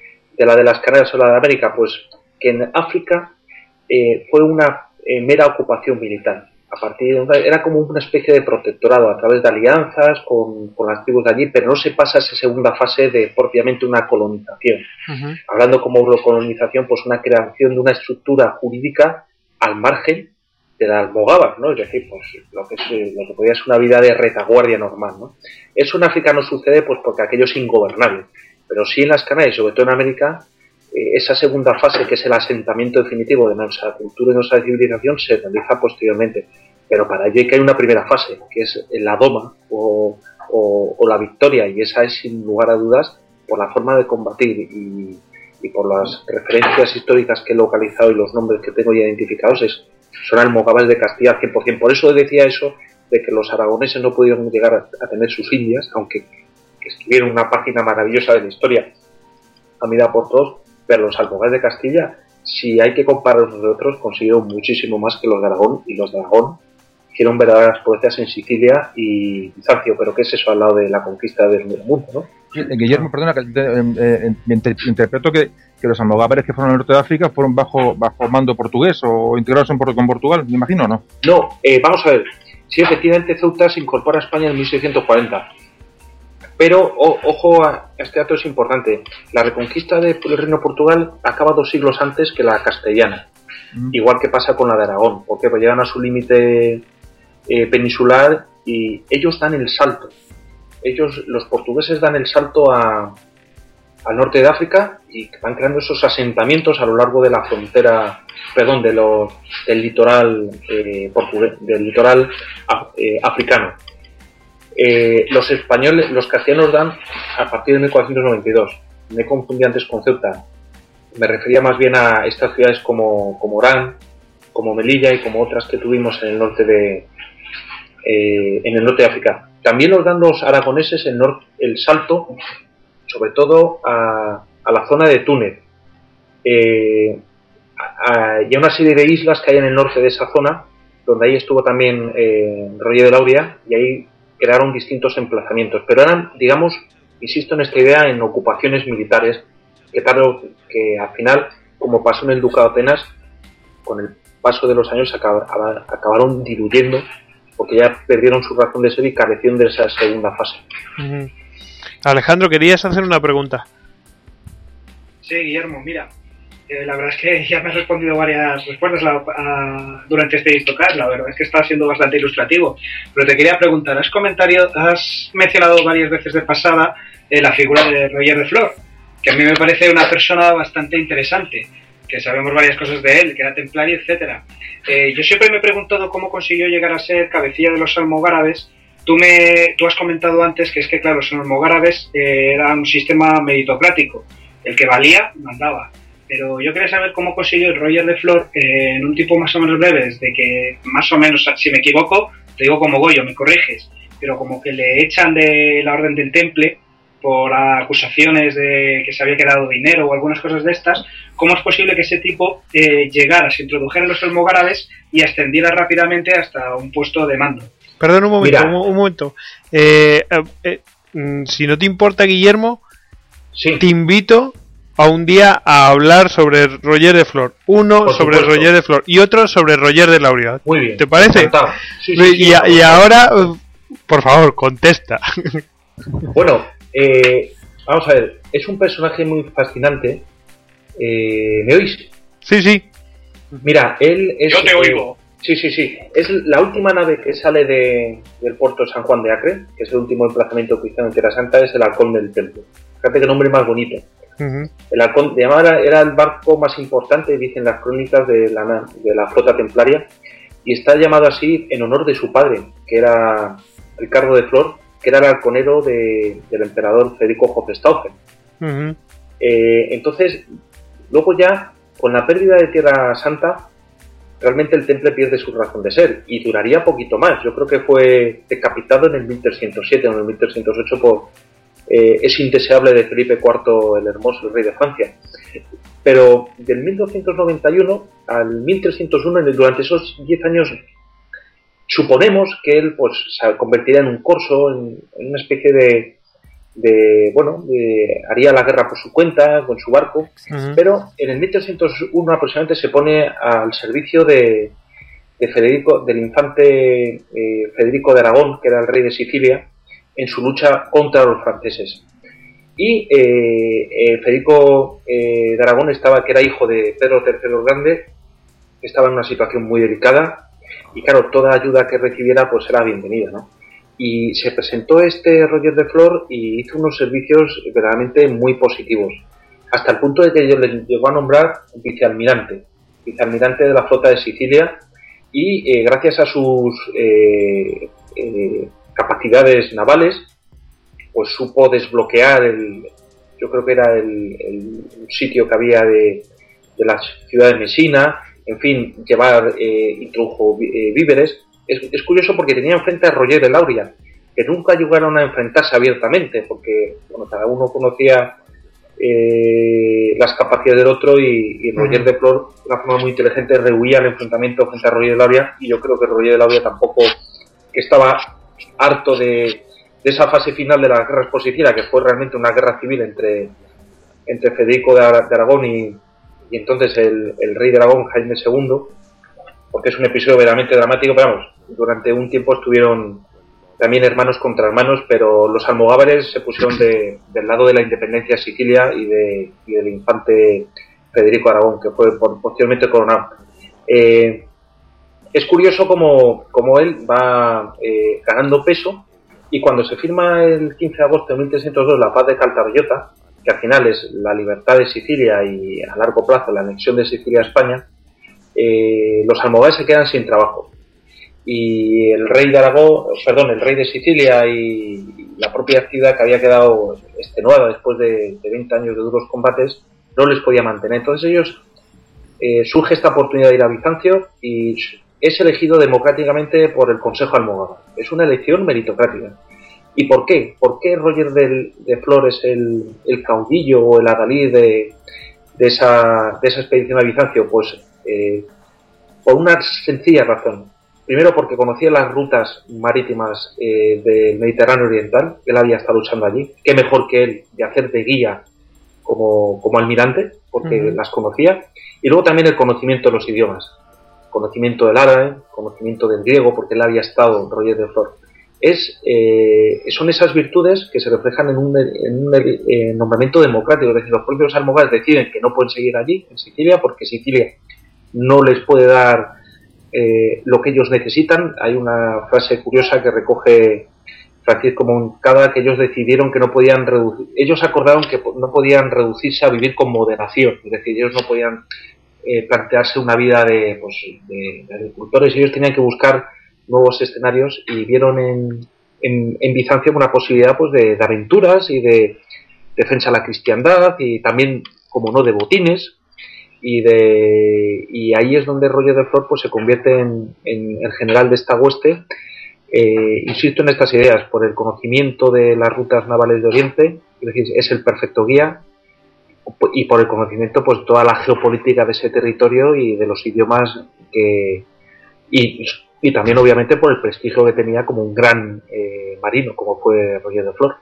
las Canarias o la de América? Pues que en África fue una mera ocupación militar. A partir de era como una especie de protectorado a través de alianzas con las tribus de allí, pero no se pasa a esa segunda fase de propiamente una colonización.
Ujú.
Hablando como colonización, pues una creación de una estructura jurídica al margen de la almogávar, ¿no? Es decir, pues lo que podría ser una vida de retaguardia normal, ¿no? Eso en África no sucede, pues porque aquello es ingobernable, pero sí en las Canarias, sobre todo en América, esa segunda fase, que es el asentamiento definitivo de nuestra cultura y nuestra civilización, se realiza posteriormente. Pero para ello hay que hay una primera fase, que es la doma o la victoria, y esa es, sin lugar a dudas, por la forma de combatir y por las referencias históricas que he localizado y los nombres que tengo ya identificados, son almogávares de Castilla al 100%. Por eso decía eso de que los aragoneses no pudieron llegar a tener sus indias, aunque escribieron una página maravillosa de la historia a mirada por todos, pero los almogávares de Castilla, si hay que compararlos de otros, consiguieron muchísimo más que los de Aragón, y los de Aragón hicieron verdaderas proezas en Sicilia y Bizancio. Pero ¿qué es eso al lado de la conquista del mundo, no?
Guillermo, perdona, interpreto que los almogávares que fueron al norte de África fueron bajo mando portugués o integrados con Portugal, me imagino, ¿no?
No, vamos a ver. Sí, efectivamente Ceuta se incorpora a España en 1640. Pero, ojo a este dato, es importante. La reconquista del Reino de Portugal acaba 2 siglos antes que la castellana. Igual que pasa con la de Aragón, porque pues llegan a su límite peninsular y ellos dan el salto. Los portugueses dan el salto al norte de África y van creando esos asentamientos a lo largo de la frontera, del litoral africano. Los españoles, los castellanos dan a partir de 1492. Me confundí antes con Ceuta. Me refería más bien a estas ciudades como Orán, como Melilla y como otras que tuvimos en el norte de África. También nos dan los aragoneses el salto, sobre todo a la zona de Túnez, y a una serie de islas que hay en el norte de esa zona, donde ahí estuvo también Roger de Lauria, y ahí crearon distintos emplazamientos, pero eran, digamos, insisto en esta idea, en ocupaciones militares, que al final, como pasó en el Ducado de Atenas, con el paso de los años acabaron diluyendo, porque ya perdieron su razón de ser y carecieron de esa segunda fase.
Uh-huh. Alejandro, querías hacer una pregunta.
Sí, Guillermo, mira, la verdad es que ya me has respondido varias respuestas durante este Histocast. La verdad es que está siendo bastante ilustrativo, pero te quería preguntar, has mencionado varias veces de pasada la figura de Roger de Flor, que a mí me parece una persona bastante interesante, que sabemos varias cosas de él, que era templario, etcétera. Yo siempre me he preguntado cómo consiguió llegar a ser cabecilla de los almogárabes. Tú has comentado antes que es que, claro, los almogárabes eran un sistema meritocrático. El que valía, mandaba. Pero yo quería saber cómo consiguió el Roger de Flor, en un tiempo más o menos breve, desde que, más o menos, si me equivoco, te digo como Goyo, me corriges, pero como que le echan de la Orden del Temple por acusaciones de que se había quedado dinero o algunas cosas de estas. ¿Cómo es posible que ese tipo llegara, se introdujera en los almogárabes y ascendiera rápidamente hasta un puesto de mando?
Perdón, un momento. Si no te importa, Guillermo, sí, te invito a un día a hablar sobre Roger de Flor. Uno sobre Roger de Flor y otro sobre Roger de Lauria.
Muy bien.
¿Te parece?
Sí,
y ahora, por favor, contesta.
Bueno, vamos a ver. Es un personaje muy fascinante. ¿Me oís?
Sí.
Mira, él es...
Yo te oigo.
Sí. Es la última nave que sale del puerto de San Juan de Acre, que es el último emplazamiento cristiano en Tierra Santa, es el Halcón del Temple. Fíjate qué nombre más bonito. Uh-huh. El Halcón era el barco más importante, dicen las crónicas, de la flota templaria, y está llamado así en honor de su padre, que era Ricardo de Flor, que era el halconero del emperador Federico Hohenstaufen. Uh-huh. Entonces, luego ya, con la pérdida de Tierra Santa, realmente el temple pierde su razón de ser y duraría poquito más. Yo creo que fue decapitado en el 1307 o en el 1308 por ese indeseable de Felipe IV el Hermoso, el rey de Francia. Pero del 1291 al 1301, durante esos 10 años, suponemos que él pues se convertiría en un corso, en una especie haría la guerra por su cuenta, con su barco, pero en el 1301 aproximadamente se pone al servicio de Federico, del infante Federico de Aragón, que era el rey de Sicilia, en su lucha contra los franceses. Y Federico de Aragón que era hijo de Pedro III el Grande, estaba en una situación muy delicada y claro, toda ayuda que recibiera pues era bienvenida, ¿no? Y se presentó Roger de Flor y hizo unos servicios verdaderamente muy positivos, hasta el punto de que le llegó a nombrar vicealmirante de la flota de Sicilia y gracias a sus capacidades navales pues supo desbloquear yo creo que era el sitio que había de la ciudad de Mesina, en fin, introdujo víveres. Es curioso porque tenía enfrente a Roger de Lauria, que nunca llegaron a enfrentarse abiertamente, porque bueno, cada uno conocía las capacidades del otro y Roger de Flor, de una forma muy inteligente, rehuía el enfrentamiento frente a Roger de Lauria, y yo creo que Roger de Lauria tampoco, que estaba harto de esa fase final de las guerras por Sicilia, que fue realmente una guerra civil entre Federico de Aragón y entonces el rey de Aragón, Jaime II, porque es un episodio verdaderamente dramático, pero vamos, durante un tiempo estuvieron también hermanos contra hermanos, pero los almogávares se pusieron del lado de la independencia de Sicilia y del infante Federico Aragón, que fue posteriormente coronado. Es curioso cómo él va ganando peso, y cuando se firma el 15 de agosto de 1302 la paz de Caltabellota, que al final es la libertad de Sicilia y a largo plazo la anexión de Sicilia a España, los almogávares se quedan sin trabajo. Y el rey de Sicilia y la propia ciudad, que había quedado extenuada después de 20 años de duros combates, no les podía mantener. Entonces ellos surge esta oportunidad de ir a Bizancio y es elegido democráticamente por el Consejo Almogávar. Es una elección meritocrática. ¿Y por qué? ¿Por qué Roger de Flor es el caudillo o el adalid de esa expedición a Bizancio? Pues por una sencilla razón. Primero, porque conocía las rutas marítimas del Mediterráneo Oriental. Él había estado luchando allí. Qué mejor que él de hacer de guía como almirante, porque las conocía. Y luego también el conocimiento de los idiomas. Conocimiento del árabe, conocimiento del griego, porque él había estado, Roger de Flor. Son esas virtudes que se reflejan en un nombramiento democrático. Es decir, los propios almogávares deciden que no pueden seguir allí, en Sicilia, porque Sicilia no les puede dar lo que ellos necesitan. Hay una frase curiosa que recoge Francisco Moncada, que ellos decidieron que no podían ellos acordaron que no podían reducirse a vivir con moderación, es decir, ellos no podían plantearse una vida de agricultores. Ellos tenían que buscar nuevos escenarios y vieron en Bizancio una posibilidad pues de aventuras y de defensa de la cristiandad y también, como no, de botines. Y ahí es donde Roger de Flor pues se convierte en el general de esta hueste. Insisto en estas ideas, por el conocimiento de las rutas navales de Oriente, es decir, es el perfecto guía, y por el conocimiento pues toda la geopolítica de ese territorio y de los idiomas y también obviamente por el prestigio que tenía como un gran marino, como fue Roger de Flor.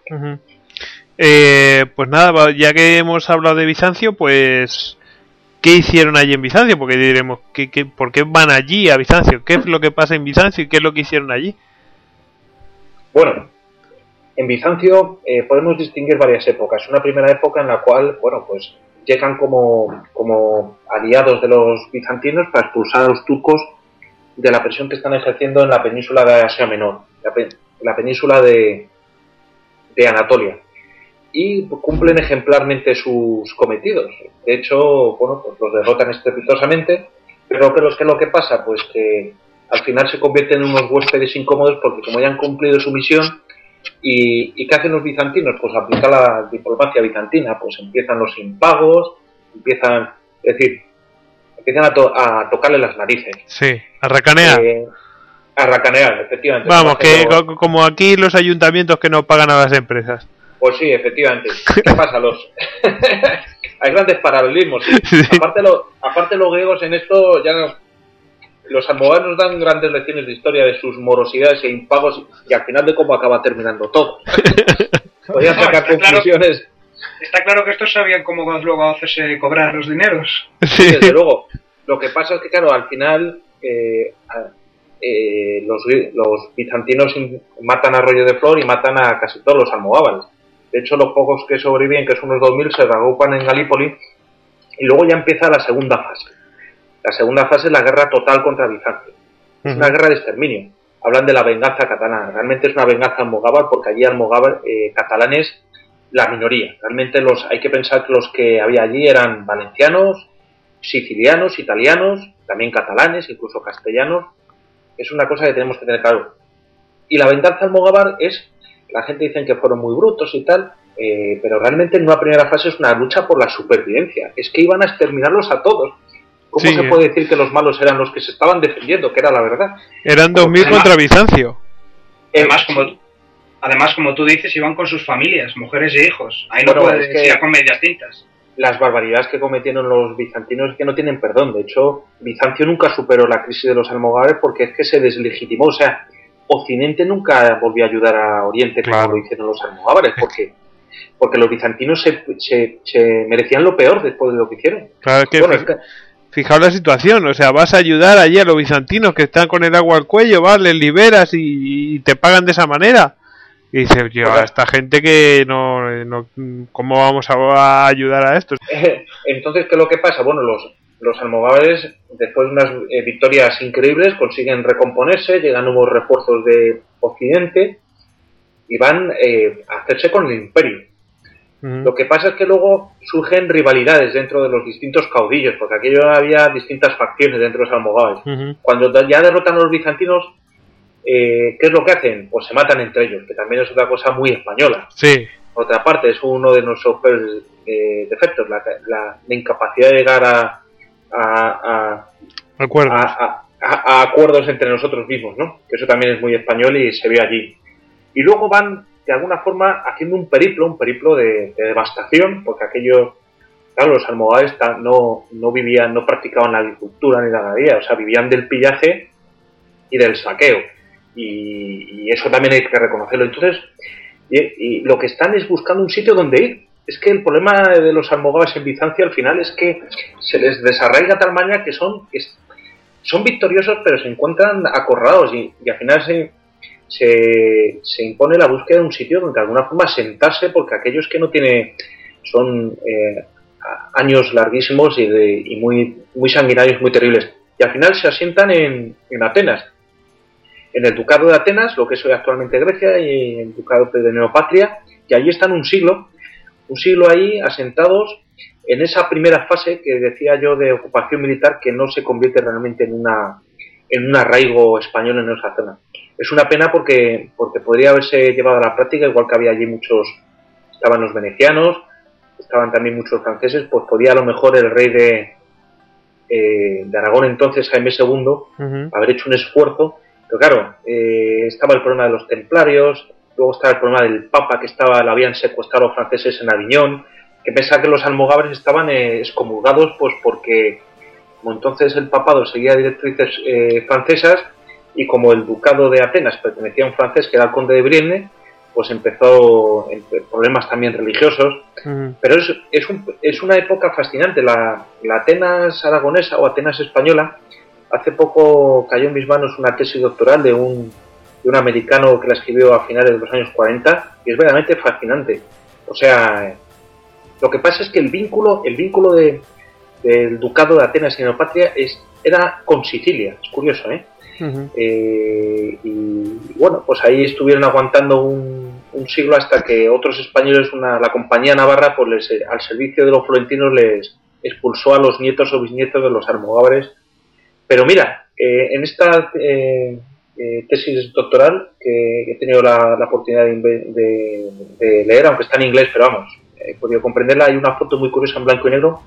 Pues nada, ya que hemos hablado de Bizancio, pues ¿qué hicieron allí en Bizancio? Porque diremos, ¿por qué van allí a Bizancio? ¿Qué es lo que pasa en Bizancio y qué es lo que hicieron allí?
Bueno, en Bizancio podemos distinguir varias épocas. Una primera época en la cual, bueno, pues llegan como aliados de los bizantinos para expulsar a los turcos de la presión que están ejerciendo en la península de Asia Menor, la península de Anatolia. Y cumplen ejemplarmente sus cometidos. De hecho, bueno, pues los derrotan estrepitosamente, pero ¿qué es lo que pasa? Pues que al final se convierten en unos huéspedes incómodos porque como ya han cumplido su misión, ¿y qué hacen los bizantinos? Pues aplicar la diplomacia bizantina, pues empiezan los impagos, es decir, empiezan a tocarle las narices.
Sí, a racanear.
A racanear, efectivamente.
Vamos, que como aquí los ayuntamientos que no pagan a las empresas.
Pues sí, efectivamente. ¿Qué pasa? Hay grandes paralelismos. ¿Sí? Sí. Aparte los griegos en esto ya los almogávares nos dan grandes lecciones de historia de sus morosidades e impagos y al final de cómo acaba terminando todo. Podrían sacar conclusiones.
Claro, está claro que estos sabían cómo luego hacerse cobrar los dineros.
Sí, desde luego. Lo que pasa es que, claro, al final los bizantinos matan a Arroyo de Flor y matan a casi todos los almogávares. De hecho, los pocos que sobreviven, que son unos 2000, se reagrupan en Galípoli y luego ya empieza la segunda fase. La segunda fase es la guerra total contra Bizancio. Es una guerra de exterminio. Hablan de la venganza catalana. Realmente es una venganza almogávar porque allí catalanes, la minoría. Realmente hay que pensar que los que había allí eran valencianos, sicilianos, italianos, también catalanes, incluso castellanos. Es una cosa que tenemos que tener claro. Y la venganza almogávar la gente dice que fueron muy brutos y tal, pero realmente en una primera fase es una lucha por la supervivencia. Es que iban a exterminarlos a todos. ¿Cómo se puede decir que los malos eran los que se estaban defendiendo? Que era la verdad.
Eran 2000 contra Bizancio.
Además, como tú dices, iban con sus familias, mujeres e hijos. Ahí no puedes ir con medias tintas.
Las barbaridades que cometieron los bizantinos es que no tienen perdón. De hecho, Bizancio nunca superó la crisis de los almogávares porque es que se deslegitimó. O sea, Occidente nunca volvió a ayudar a Oriente como lo hicieron los almogávares. Porque los bizantinos se merecían lo peor después de lo que hicieron.
Claro, fijaos la situación, o sea, vas a ayudar allí a los bizantinos que están con el agua al cuello, les liberas y te pagan de esa manera. Y dices, a esta gente que no ¿cómo vamos a ayudar a esto?
Entonces, ¿qué es lo que pasa? Bueno, los almogávares, después de unas victorias increíbles, consiguen recomponerse, llegan nuevos refuerzos de Occidente y van a hacerse con el imperio. Lo que pasa es que luego surgen rivalidades dentro de los distintos caudillos, porque aquello había distintas facciones dentro de los almogávares. Cuando ya derrotan a los bizantinos, ¿qué es lo que hacen? Pues se matan entre ellos, que también es otra cosa muy española.
Sí.
Por otra parte, es uno de nuestros defectos, la incapacidad de llegar a acuerdos entre nosotros mismos, ¿no? Que eso también es muy español y se ve allí. Y luego van de alguna forma haciendo un periplo de devastación, porque aquello, claro, los almogávares no vivían, no practicaban la agricultura ni la ganadería, o sea, vivían del pillaje y del saqueo, y eso también hay que reconocerlo. Entonces, y lo que están es buscando un sitio donde ir. Es que el problema de los almogávares en Bizancio al final es que se les desarraiga de tal manera que son victoriosos, pero se encuentran acorralados y al final se impone la búsqueda de un sitio donde de alguna forma sentarse, porque aquellos que no tiene son años larguísimos y muy, muy sanguinarios, muy terribles. Y al final se asientan en Atenas, en el Ducado de Atenas, lo que es hoy actualmente Grecia, y el Ducado de Neopatria, y allí están un siglo ahí asentados en esa primera fase que decía yo de ocupación militar, que no se convierte realmente en un arraigo español en esa zona. Es una pena porque podría haberse llevado a la práctica, igual que había allí estaban los venecianos, estaban también muchos franceses, pues podía a lo mejor el rey de Aragón entonces, Jaime II, haber hecho un esfuerzo, pero claro, estaba el problema de los templarios, luego estaba el problema del Papa, que lo habían secuestrado los franceses en Aviñón, que pensaba que los almogávares estaban excomulgados, pues porque como entonces el papado seguía directrices francesas, y como el ducado de Atenas pertenecía a un francés que era el conde de Brienne, pues empezó problemas también religiosos. Pero es una época fascinante. La Atenas aragonesa o Atenas española, hace poco cayó en mis manos una tesis doctoral de un americano que la escribió a finales de los años 40 y es verdaderamente fascinante. O sea, lo que pasa es que el vínculo del ducado de Atenas y Neopatria era con Sicilia. Es curioso, ¿eh? Y bueno, pues ahí estuvieron aguantando un siglo hasta que otros españoles, la compañía navarra, pues al servicio de los florentinos les expulsó a los nietos o bisnietos de los almogávares. Pero mira, en esta tesis doctoral que he tenido la oportunidad de leer, aunque está en inglés, pero vamos, he podido comprenderla, hay una foto muy curiosa en blanco y negro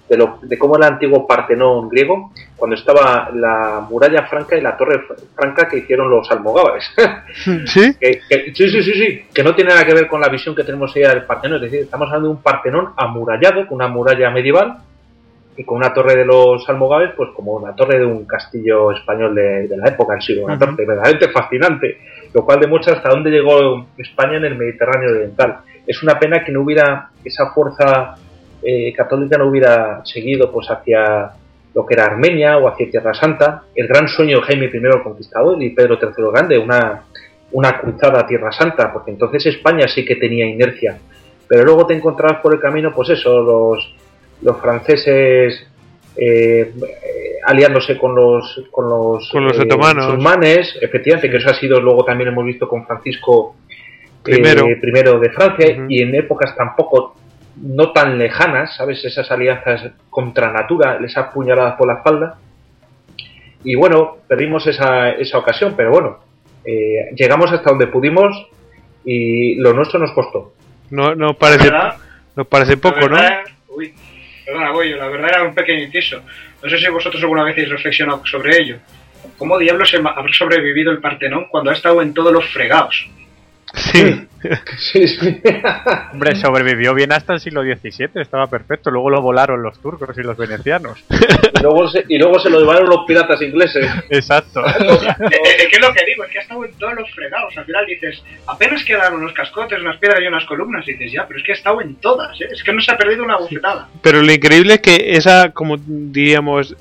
de cómo era el antiguo Partenón griego, cuando estaba la muralla franca y la torre franca que hicieron los almogávares.
¿Sí?
Sí, que no tiene nada que ver con la visión que tenemos ahí del Partenón, es decir, estamos hablando de un Partenón amurallado, con una muralla medieval, y con una torre de los almogávares, pues como una torre de un castillo español de la época del siglo XIV, verdaderamente fascinante, lo cual demuestra hasta dónde llegó España en el Mediterráneo oriental. Es una pena que no hubiera esa fuerza católica, no hubiera seguido pues hacia lo que era Armenia o hacia Tierra Santa, el gran sueño de Jaime I el Conquistador y Pedro III el Grande, una cruzada a Tierra Santa, porque entonces España sí que tenía inercia, pero luego te encontrabas por el camino, pues eso, los franceses aliándose con los
otomanos,
musulmanes, efectivamente, que eso ha sido, luego también hemos visto con Francisco primero de Francia, y en épocas tampoco no tan lejanas, ¿sabes? Esas alianzas contra natura, esas puñaladas por la espalda, y bueno, perdimos esa ocasión, pero bueno, llegamos hasta donde pudimos y lo nuestro nos costó.
Nos parece poco, ¿no?
Uy, perdona, Goyo, la verdad era un pequeño inciso. No sé si vosotros alguna vez habéis reflexionado sobre ello. ¿Cómo diablos habrá sobrevivido el Partenón cuando ha estado en todos los fregados?
Sí.
Sí.
Hombre, sobrevivió bien hasta el siglo XVII, estaba perfecto. Luego lo volaron los turcos y los venecianos.
Y luego se lo llevaron los piratas ingleses.
Exacto.
Es que es lo que digo, es que ha estado en todos los fregados. Al final dices, apenas quedan unos cascotes, unas piedras y unas columnas. Y dices, ya, pero es que ha estado en todas, ¿eh? Es que no se ha perdido una bofetada.
Pero lo increíble es que esa, como diríamos,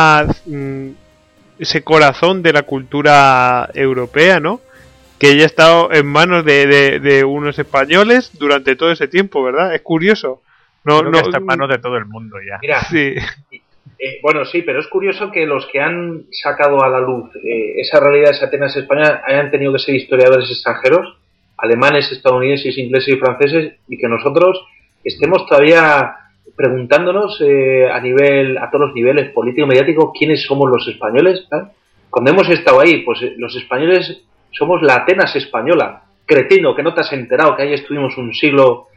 ese corazón de la cultura europea, ¿no? Que haya estado en manos de unos españoles durante todo ese tiempo, ¿verdad? Es curioso.
Creo que está en manos de todo el mundo ya.
Mira,
sí.
Bueno, sí, pero es curioso que los que han sacado a la luz esa realidad de Atenas España hayan tenido que ser historiadores extranjeros, alemanes, estadounidenses, ingleses y franceses, y que nosotros estemos todavía preguntándonos a todos los niveles político, mediático, quiénes somos los españoles, ¿sabes? Cuando hemos estado ahí, pues los españoles somos la Atenas española. Cretino, que no te has enterado que ahí estuvimos un siglo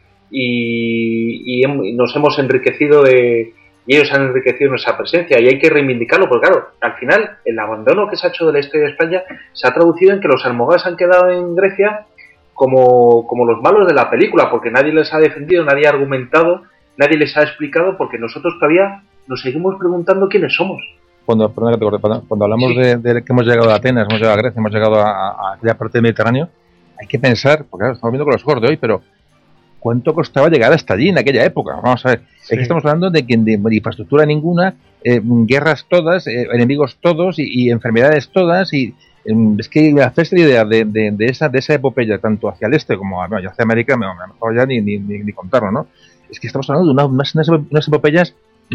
y nos hemos enriquecido y ellos han enriquecido nuestra presencia, y hay que reivindicarlo, porque claro, al final el abandono que se ha hecho de la historia de España se ha traducido en que los almogávares han quedado en Grecia como los malos de la película, porque nadie les ha defendido, nadie ha argumentado, nadie les ha explicado, porque nosotros todavía nos seguimos preguntando quiénes somos.
Cuando hablamos de que hemos llegado a Atenas, hemos llegado a Grecia, hemos llegado a aquella parte del Mediterráneo, hay que pensar, porque claro, estamos viendo con los ojos de hoy, pero ¿cuánto costaba llegar hasta allí en aquella época? Vamos a ver, sí. Es que estamos hablando de infraestructura ninguna, guerras todas, enemigos todos y enfermedades todas, y es que hacerse la idea de esa epopeya, tanto hacia el este como hacia América, mejor ya ni contarlo, ¿no? Es que estamos hablando de unas epopeyas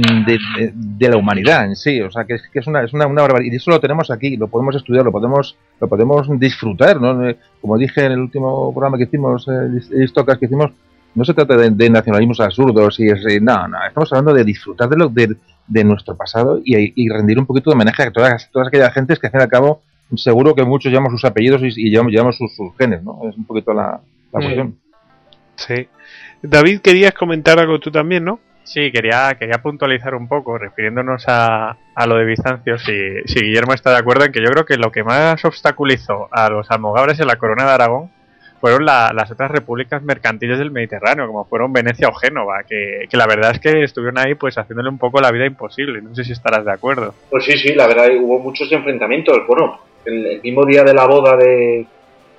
de la humanidad en sí, o sea que es una barbaridad, y eso lo tenemos aquí, lo podemos estudiar, lo podemos disfrutar, ¿no? Como dije en el último programa que hicimos, Histocast que hicimos, no se trata de nacionalismos absurdos no, estamos hablando de disfrutar de nuestro pasado y rendir un poquito de homenaje a todas aquellas gentes que al fin y al cabo seguro que muchos llevamos sus apellidos y llevamos sus genes, ¿no? Es un poquito la cuestión.
Sí. David, querías comentar algo tú también, ¿no?
Sí, quería puntualizar un poco, refiriéndonos a lo de Bizancio, si Guillermo está de acuerdo en que yo creo que lo que más obstaculizó a los almogávares en la corona de Aragón fueron las otras repúblicas mercantiles del Mediterráneo, como fueron Venecia o Génova, que la verdad es que estuvieron ahí pues haciéndole un poco la vida imposible. No sé si estarás de acuerdo.
Pues sí, la verdad hubo muchos enfrentamientos. Bueno, el mismo día de la boda de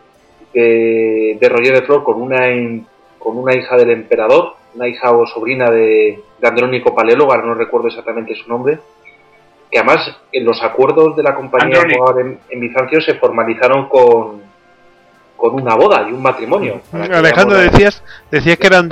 Roger de Flor con una hija del emperador, una hija o sobrina de Andrónico Paleólogo, no recuerdo exactamente su nombre, que además en los acuerdos de la compañía en Bizancio se formalizaron con una boda y un matrimonio.
Alejandro, decías que era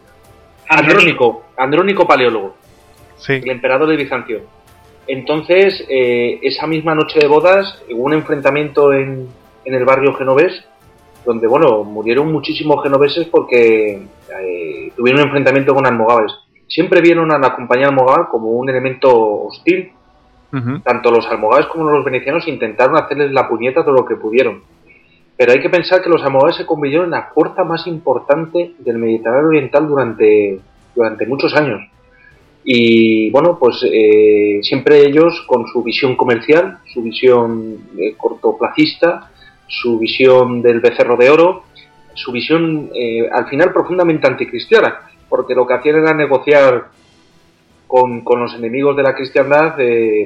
Andrónico Paleólogo,
sí.
El emperador de Bizancio. Entonces, esa misma noche de bodas hubo un enfrentamiento en el barrio genovés, donde, murieron muchísimos genoveses porque tuvieron un enfrentamiento con almogávares. Siempre vieron a la compañía almogávar como un elemento hostil. Uh-huh. Tanto los almogávares como los venecianos intentaron hacerles la puñeta todo lo que pudieron. Pero hay que pensar que los almogávares se convirtieron en la fuerza más importante del Mediterráneo oriental durante muchos años. Y bueno, pues siempre ellos con su visión comercial, su visión cortoplacista, su visión del becerro de oro, su visión al final profundamente anticristiana, porque lo que hacían era negociar con los enemigos de la cristiandad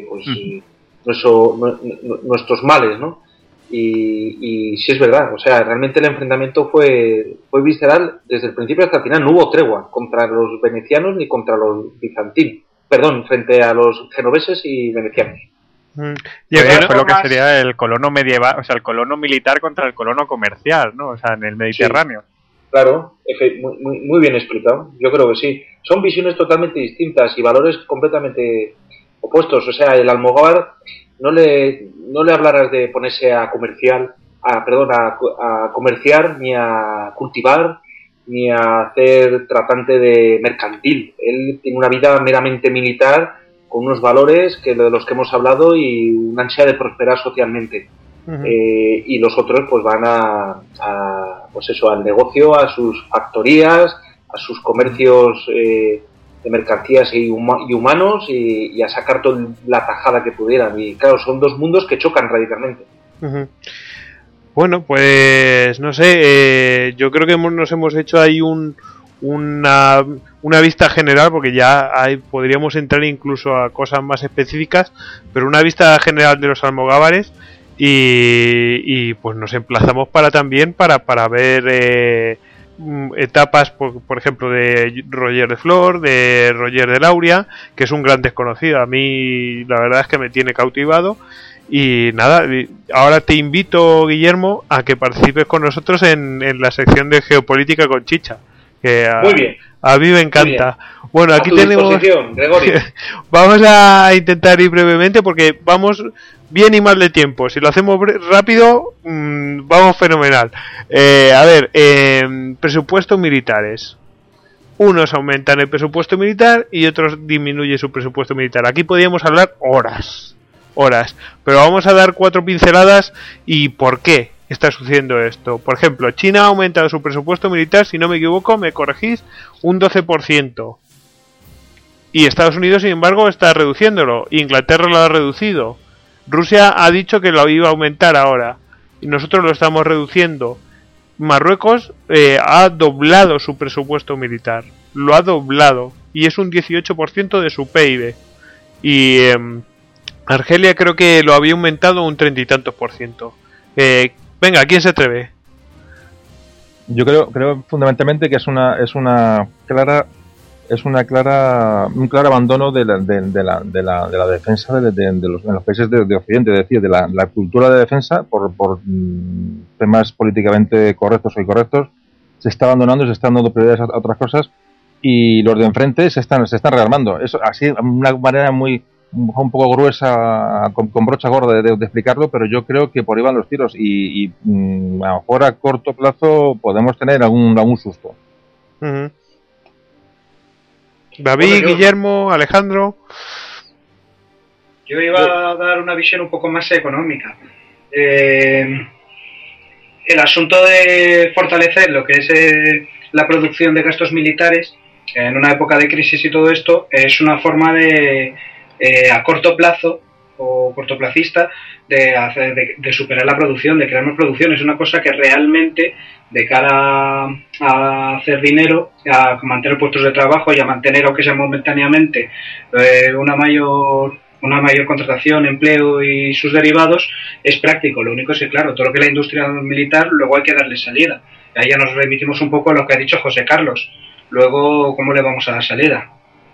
nuestros males, ¿no? Y sí es verdad, o sea, realmente el enfrentamiento fue visceral desde el principio hasta el final. No hubo tregua contra los venecianos ni contra los bizantinos, frente a los genoveses y venecianos.
Y eso fue lo que sería el colono medieval, o sea, el colono militar contra el colono comercial, ¿no? O sea, en el Mediterráneo.
Sí, claro, muy bien explicado, yo creo que sí. Son visiones totalmente distintas y valores completamente opuestos. O sea, el almogávar no le hablarás de ponerse a comerciar, ni a cultivar, ni a hacer tratante de mercantil. Él tiene una vida meramente militar, con unos valores de los que hemos hablado y una ansia de prosperar socialmente. Y los otros pues van al negocio, a sus factorías, a sus comercios de mercancías y humanos y a sacar toda la tajada que pudieran. Y claro, son dos mundos que chocan radicalmente.
Bueno, pues no sé, yo creo que nos hemos hecho ahí una vista general, porque ya podríamos entrar incluso a cosas más específicas, pero una vista general de los almogávares y pues nos emplazamos para ver etapas, por ejemplo, de Roger de Flor, de Roger de Lauria, que es un gran desconocido. A mí la verdad es que me tiene cautivado. Y nada, ahora te invito, Guillermo, a que participes con nosotros en la sección de Geopolítica con Chicha, que
muy bien.
A mí me encanta. Bueno, aquí tenemos...
Gregorio.
Vamos a intentar ir brevemente porque vamos bien y mal de tiempo. Si lo hacemos rápido, vamos fenomenal. Presupuestos militares. Unos aumentan el presupuesto militar y otros disminuyen su presupuesto militar. Aquí podríamos hablar horas, pero vamos a dar 4 pinceladas y por qué está sucediendo esto. Por ejemplo, China ha aumentado su presupuesto militar, si no me equivoco, me corregís, un 12%. Y Estados Unidos, sin embargo, está reduciéndolo. Inglaterra lo ha reducido. Rusia ha dicho que lo iba a aumentar ahora. Y nosotros lo estamos reduciendo. Marruecos ha doblado su presupuesto militar. Lo ha doblado. Y es un 18% de su PIB. Y Argelia creo que lo había aumentado un 30 y tantos %. Venga, ¿quién se atreve?
Yo creo fundamentalmente que es un claro abandono de la defensa en los países de Occidente, es decir, de la cultura de defensa por temas políticamente correctos o incorrectos. Se está abandonando, se están dando prioridades a otras cosas y los de enfrente se están rearmando. Eso así, de una manera un poco gruesa, con brocha gorda de explicarlo, pero yo creo que por ahí van los tiros y a lo mejor a corto plazo podemos tener algún susto.
David, Guillermo, Alejandro.
Yo iba a dar una visión un poco más económica. El asunto de fortalecer lo que es la producción de gastos militares en una época de crisis y todo esto es una forma de a corto plazo o cortoplacista de superar la producción, de crear más producción. Es una cosa que realmente, de cara a hacer dinero, a mantener puestos de trabajo y a mantener, aunque sea momentáneamente, una mayor contratación, empleo y sus derivados, es práctico. Lo único es que, claro, todo lo que es la industria militar, luego hay que darle salida. Ahí ya nos remitimos un poco a lo que ha dicho José Carlos. Luego, ¿cómo le vamos a dar salida?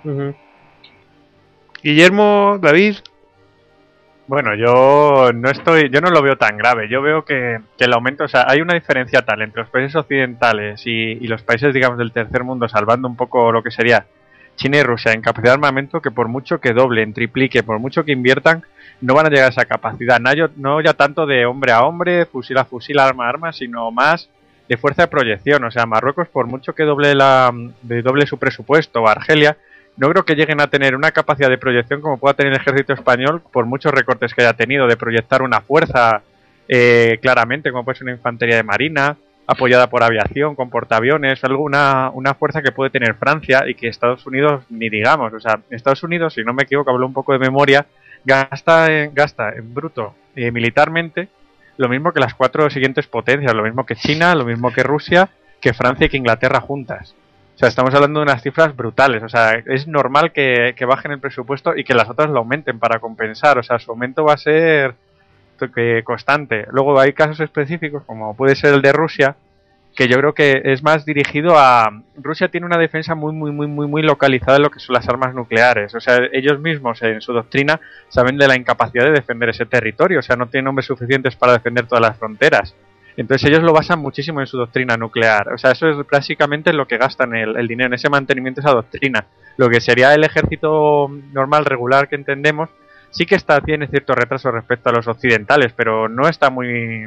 Guillermo, David.
Bueno, yo no lo veo tan grave. Yo veo que el aumento, o sea, hay una diferencia tal entre los países occidentales y los países, digamos, del tercer mundo, salvando un poco lo que sería China y Rusia en capacidad de armamento, que por mucho que doblen, triplique, por mucho que inviertan, no van a llegar a esa capacidad. No ya tanto de hombre a hombre, fusil a fusil, arma a arma, sino más de fuerza de proyección. O sea, Marruecos, por mucho que doble su presupuesto, o Argelia, no creo que lleguen a tener una capacidad de proyección como pueda tener el ejército español, por muchos recortes que haya tenido, de proyectar una fuerza claramente, como puede ser una infantería de marina, apoyada por aviación, con portaaviones, una fuerza que puede tener Francia y que Estados Unidos ni digamos. O sea, Estados Unidos, si no me equivoco, hablo un poco de memoria, gasta en bruto militarmente lo mismo que las 4 siguientes potencias, lo mismo que China, lo mismo que Rusia, que Francia y que Inglaterra juntas. O sea, estamos hablando de unas cifras brutales. O sea, es normal que bajen el presupuesto y que las otras lo aumenten para compensar. O sea, su aumento va a ser constante. Luego hay casos específicos, como puede ser el de Rusia, que yo creo que es más dirigido a... Rusia tiene una defensa muy localizada en lo que son las armas nucleares. O sea, ellos mismos en su doctrina saben de la incapacidad de defender ese territorio. O sea, no tienen hombres suficientes para defender todas las fronteras. Entonces ellos lo basan muchísimo en su doctrina nuclear. O sea, eso es básicamente lo que gastan el dinero, en ese mantenimiento, esa doctrina. Lo que sería el ejército normal, regular que entendemos, sí que tiene cierto retraso respecto a los occidentales, pero no está muy...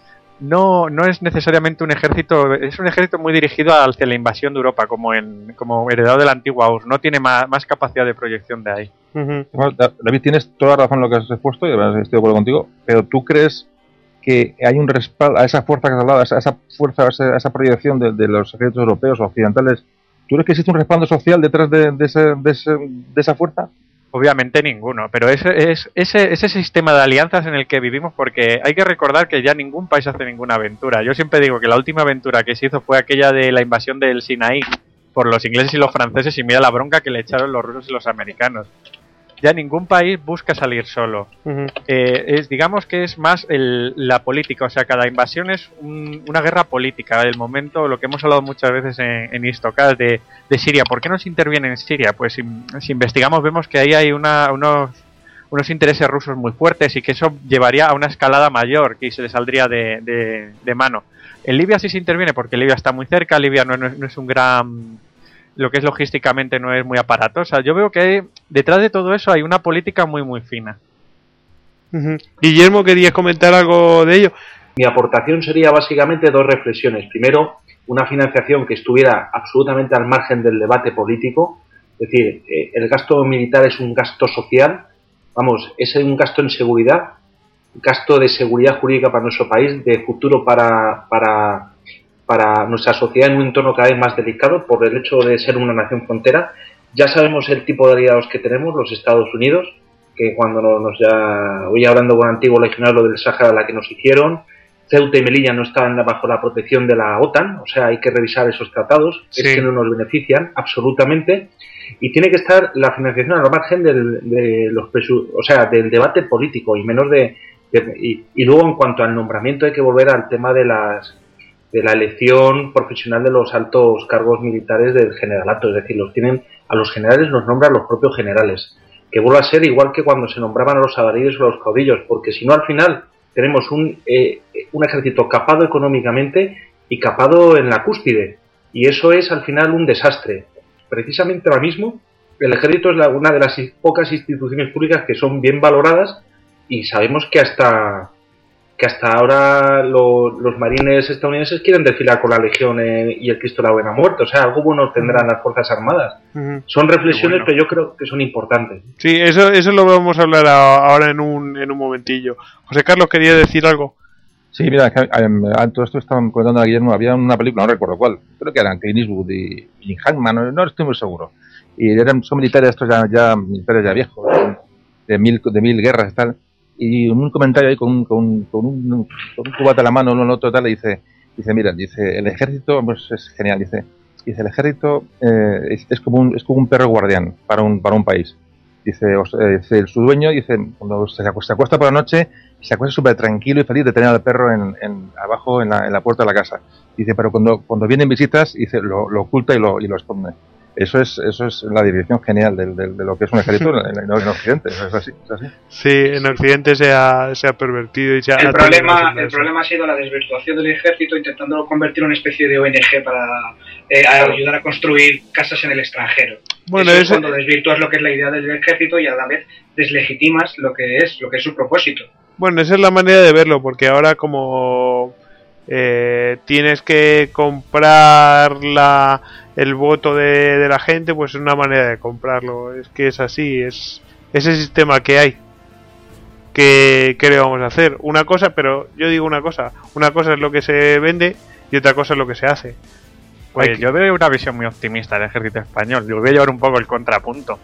No es necesariamente un ejército, es un ejército muy dirigido hacia la invasión de Europa, como heredado de la antigua URSS. No tiene más capacidad de proyección de ahí.
Bueno, David, tienes toda la razón en lo que has expuesto, y además estoy de acuerdo contigo, pero ¿tú crees que hay un respaldo a esa fuerza que has hablado, a esa proyección de los ejércitos europeos o occidentales? ¿Tú crees que existe un respaldo social detrás de esa fuerza?
Obviamente ninguno, pero ese sistema de alianzas en el que vivimos, porque hay que recordar que ya ningún país hace ninguna aventura. Yo siempre digo que la última aventura que se hizo fue aquella de la invasión del Sinaí por los ingleses y los franceses, y mira la bronca que le echaron los rusos y los americanos. Ya ningún país busca salir solo. Digamos que es más la política, o sea, cada invasión es una guerra política. El momento, lo que hemos hablado muchas veces en Istocast de Siria. ¿Por qué no se interviene en Siria? Pues si investigamos vemos que ahí hay unos intereses rusos muy fuertes y que eso llevaría a una escalada mayor que se le saldría de mano. En Libia sí se interviene porque Libia está muy cerca, Libia no es un gran... Lo que es logísticamente no es muy aparatosa. Yo veo que detrás de todo eso hay una política muy fina.
Guillermo, ¿querías comentar algo de ello?
Mi aportación sería básicamente 2 reflexiones. Primero, una financiación que estuviera absolutamente al margen del debate político. Es decir, el gasto militar es un gasto social, es un gasto en seguridad, gasto de seguridad jurídica para nuestro país, de futuro para nuestra sociedad en un entorno cada vez más delicado por el hecho de ser una nación frontera. Ya sabemos el tipo de aliados que tenemos, los Estados Unidos, que cuando hoy hablando con antiguo legionario del Sáhara, la que nos hicieron, Ceuta y Melilla no estaban bajo la protección de la OTAN, o sea, hay que revisar esos tratados, sí. Es que no nos benefician absolutamente, y tiene que estar la financiación al margen del debate político y menos y luego en cuanto al nombramiento hay que volver al tema de la elección profesional de los altos cargos militares del generalato, es decir, a los generales los nombran los propios generales, que vuelva a ser igual que cuando se nombraban a los adalides o a los caudillos, porque si no al final tenemos un ejército capado económicamente y capado en la cúspide, y eso es al final un desastre. Precisamente ahora mismo el ejército es una de las pocas instituciones públicas que son bien valoradas, y sabemos que hasta ahora los marines estadounidenses quieren desfilar con la Legión y el Cristo de la Buena Muerte. O sea, algo bueno tendrán las Fuerzas Armadas. Son reflexiones, pero yo creo que son importantes.
Sí, eso lo vamos a hablar ahora en un momentillo. José Carlos, ¿quería decir algo?
Sí, mira, todo esto estaban contando a Guillermo. Había una película, no recuerdo cuál, creo que eran Clint Eastwood y Hackman, no estoy muy seguro. Y son militares, estos ya militares ya viejos, de mil guerras y tal. Y un comentario ahí con un cubata a la mano, uno al otro tal, le dice, mira, el ejército, pues es genial, dice el ejército es como un perro guardián para un país. Dice su dueño, cuando se acuesta por la noche, se acuesta súper tranquilo y feliz de tener al perro abajo en la puerta de la casa. Dice, pero cuando vienen visitas, lo oculta y lo esconde. Eso es la dirección genial de lo que es un ejército en Occidente. Es así.
Sí, en Occidente se ha pervertido y
el problema ha sido la desvirtuación del ejército, intentándolo convertir en una especie de ONG para ayudar a construir casas en el extranjero. Bueno, eso es cuando desvirtúas lo que es la idea del ejército y a la vez deslegitimas lo que es su propósito.
Bueno, esa es la manera de verlo, porque ahora como tienes que comprar el voto de la gente, pues es una manera de comprarlo. Es que es así, es ese sistema que hay. ¿Qué le vamos a hacer? Una cosa, pero yo digo una cosa es lo que se vende y otra cosa es lo que se hace.
Pues yo veo una visión muy optimista del ejército español. Yo voy a llevar un poco el contrapunto.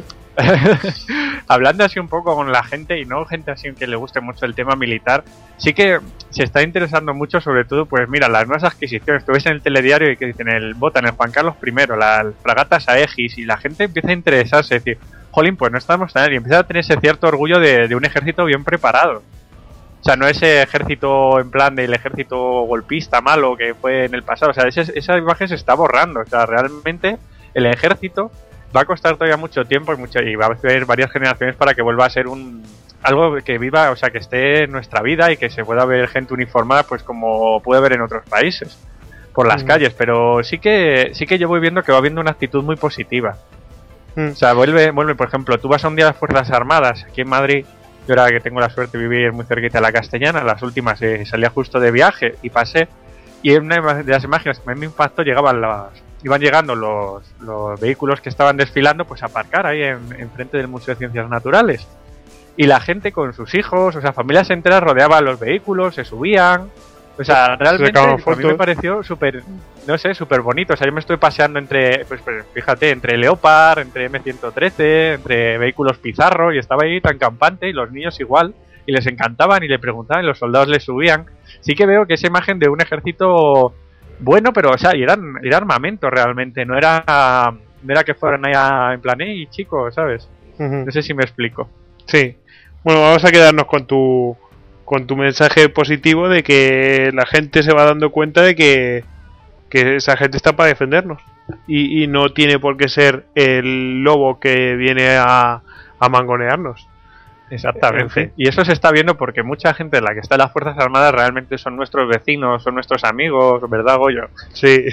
Hablando así un poco con la gente, y no gente así que le guste mucho el tema militar, sí que se está interesando mucho, sobre todo, pues mira, las nuevas adquisiciones. Tú ves en el telediario y que dicen votan el Juan Carlos I, las fragatas Aegis, y la gente empieza a interesarse, decir, jolín, pues no estamos tan bien, y empieza a tener ese cierto orgullo de un ejército bien preparado. O sea, no ese ejército en plan del ejército golpista malo que fue en el pasado. O sea, esa imagen se está borrando. O sea, realmente el ejército va a costar todavía mucho tiempo y va a haber varias generaciones para que vuelva a ser algo que viva, o sea, que esté en nuestra vida y que se pueda ver gente uniformada, pues como puede haber en otros países, por las calles. Pero sí que yo voy viendo que va habiendo una actitud muy positiva. O sea, vuelve, por ejemplo, tú vas a un día a las Fuerzas Armadas aquí en Madrid. Yo ahora que tengo la suerte de vivir muy cerquita de la Castellana, las últimas salía justo de viaje y pasé, y en una de las imágenes que me impactó iban llegando los vehículos que estaban desfilando pues a aparcar ahí en frente del Museo de Ciencias Naturales, y la gente con sus hijos, o sea, familias enteras rodeaban los vehículos, se subían. O sea, realmente a mí me pareció súper, no sé, súper bonito. O sea, yo me estoy paseando entre, pues fíjate, entre Leopard, entre M113, entre vehículos Pizarro, y estaba ahí tan campante, y los niños igual, y les encantaban y le preguntaban, y los soldados les subían. Sí que veo que esa imagen de un ejército bueno, pero, o sea, y era armamento realmente, no era que fueran allá en plan, hey, chicos, ¿sabes? No sé si me explico.
Sí. Bueno, vamos a quedarnos con tu mensaje positivo de que la gente se va dando cuenta de que esa gente está para defendernos y no tiene por qué ser el lobo que viene a mangonearnos.
Exactamente. Y eso se está viendo porque mucha gente de la que está en las Fuerzas Armadas realmente son nuestros vecinos, son nuestros amigos, ¿verdad, Goyo?
Sí.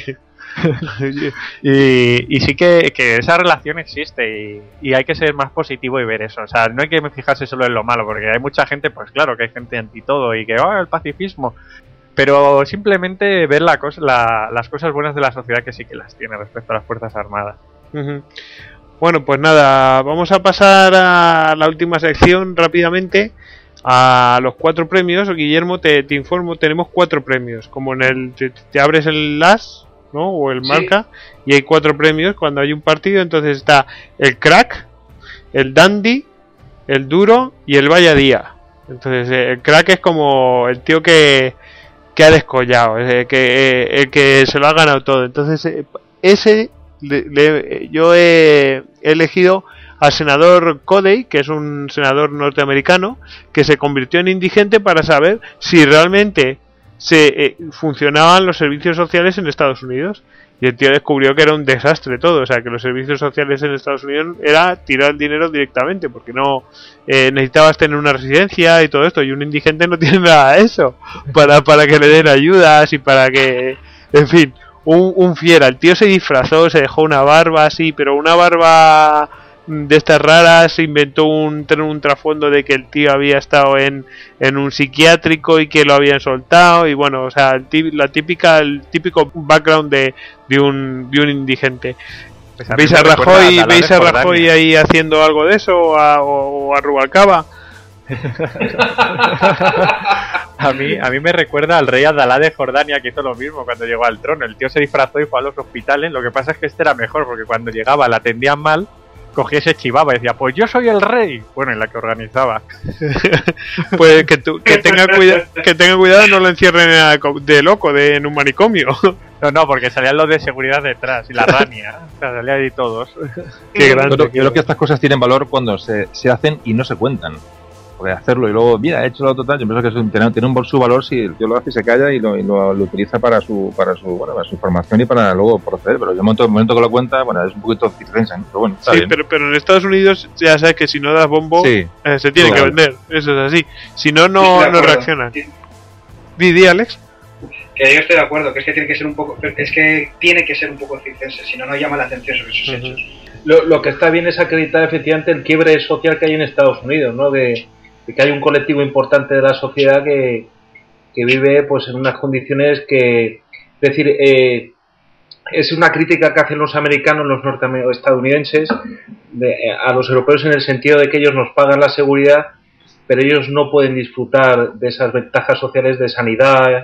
y sí que esa relación existe y hay que ser más positivo y ver eso. O sea, no hay que fijarse solo en lo malo, porque hay mucha gente, pues claro, que hay gente anti todo y que el pacifismo, pero simplemente ver las cosas buenas de la sociedad, que sí que las tiene respecto a las Fuerzas Armadas.
Bueno, pues nada, vamos a pasar a la última sección rápidamente, a los 4 premios. Guillermo, te informo, tenemos 4 premios, como te abres el LAS, ¿no? O el marca, y hay 4 premios cuando hay un partido. Entonces está el crack, el dandy, el duro y el vaya día. Entonces el crack es como el tío que ha descollado, el que se lo ha ganado todo. Entonces ese yo he elegido al senador Codey, que es un senador norteamericano que se convirtió en indigente para saber si realmente funcionaban los servicios sociales en Estados Unidos, y el tío descubrió que era un desastre todo. O sea, que los servicios sociales en Estados Unidos era tirar el dinero directamente, porque no necesitabas tener una residencia y todo esto, y un indigente no tiene nada de eso para que le den ayudas y para que, en fin, un fiera. El tío se disfrazó, se dejó una barba así, pero una barba de estas raras, se inventó un trasfondo de que el tío había estado en un psiquiátrico y que lo habían soltado, y bueno, o sea, el típico background de un indigente. Pues ¿Veis a Rajoy ahí haciendo algo de eso, o a Rubalcaba?
A mí me recuerda al rey Abdalá de Jordania, que hizo lo mismo cuando llegó al trono. El tío se disfrazó y fue a los hospitales. Lo que pasa es que este era mejor, porque cuando llegaba la atendían mal, cogía, se chivaba y decía, pues yo soy el rey. Bueno, en la que organizaba.
Pues que tenga cuidado, no lo encierren de loco en un manicomio.
No, porque salían los de seguridad detrás y la rania. O sea, salían ahí todos.
Qué grande. Yo creo que estas cosas tienen valor cuando se hacen y no se cuentan. Porque hacerlo y luego, mira, he hecho lo total, yo pienso que tiene su valor si el tío lo hace y se calla y lo utiliza para su formación y para luego proceder. Pero el momento que lo cuenta, bueno, es un poquito circense, pero bueno, está bien.
Pero en Estados Unidos ya sabes que si no das bombo, se tiene que vender. Eso es así. Si no reaccionan. Di, Alex.
Que yo estoy de acuerdo, que tiene que ser un poco circense, si no llama la atención sobre esos hechos.
Lo que está bien es acreditar efectivamente el quiebre social que hay en Estados Unidos, ¿no? De que hay un colectivo importante de la sociedad que vive pues en unas condiciones que, es decir, es una crítica que hacen los americanos, los estadounidenses, a los europeos, en el sentido de que ellos nos pagan la seguridad, pero ellos no pueden disfrutar de esas ventajas sociales de sanidad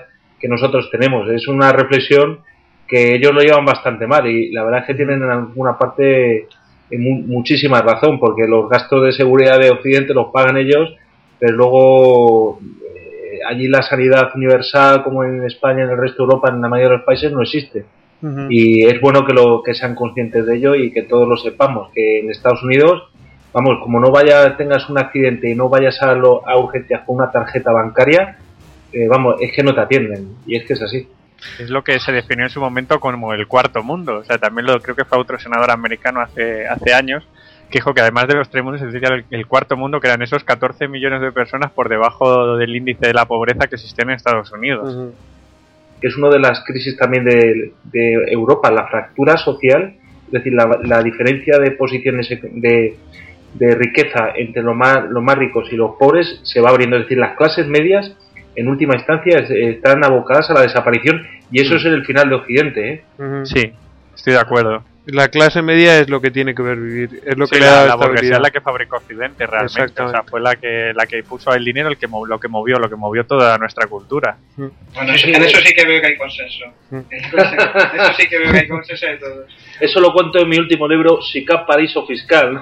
que nosotros tenemos. Es una reflexión que ellos lo llevan bastante mal y la verdad es que tienen en alguna parte muchísima razón, porque los gastos de seguridad de Occidente los pagan ellos, pero luego allí la sanidad universal, como en España, en el resto de Europa, en la mayoría de los países, no existe. Y es bueno que sean conscientes de ello y que todos lo sepamos, que en Estados Unidos, vamos, como no tengas un accidente y no vayas a urgencias con una tarjeta bancaria, vamos, es que no te atienden, y es que es así.
Es lo que se definió en su momento como el cuarto mundo. O sea, también creo que fue otro senador americano hace años que dijo que además de los tres mundos existía el cuarto mundo, que eran esos 14 millones de personas por debajo del índice de la pobreza que existía en Estados Unidos.
Que es una de las crisis también de Europa, la fractura social, es decir, la diferencia de posiciones de riqueza entre los más ricos y los pobres se va abriendo. Es decir, las clases medias en última instancia están abocadas a la desaparición, y eso es el final de Occidente,
Sí, estoy de acuerdo.
La clase media es lo que tiene que ver vivir, es lo que le da
la burguesía es la que fabricó Occidente realmente. O sea, fue la que puso el dinero, lo que movió toda nuestra cultura.
Bueno, en eso sí que veo que hay consenso. Eso sí que veo que hay consenso de todos.
Eso lo cuento en mi último libro, SICAP Paraíso Fiscal.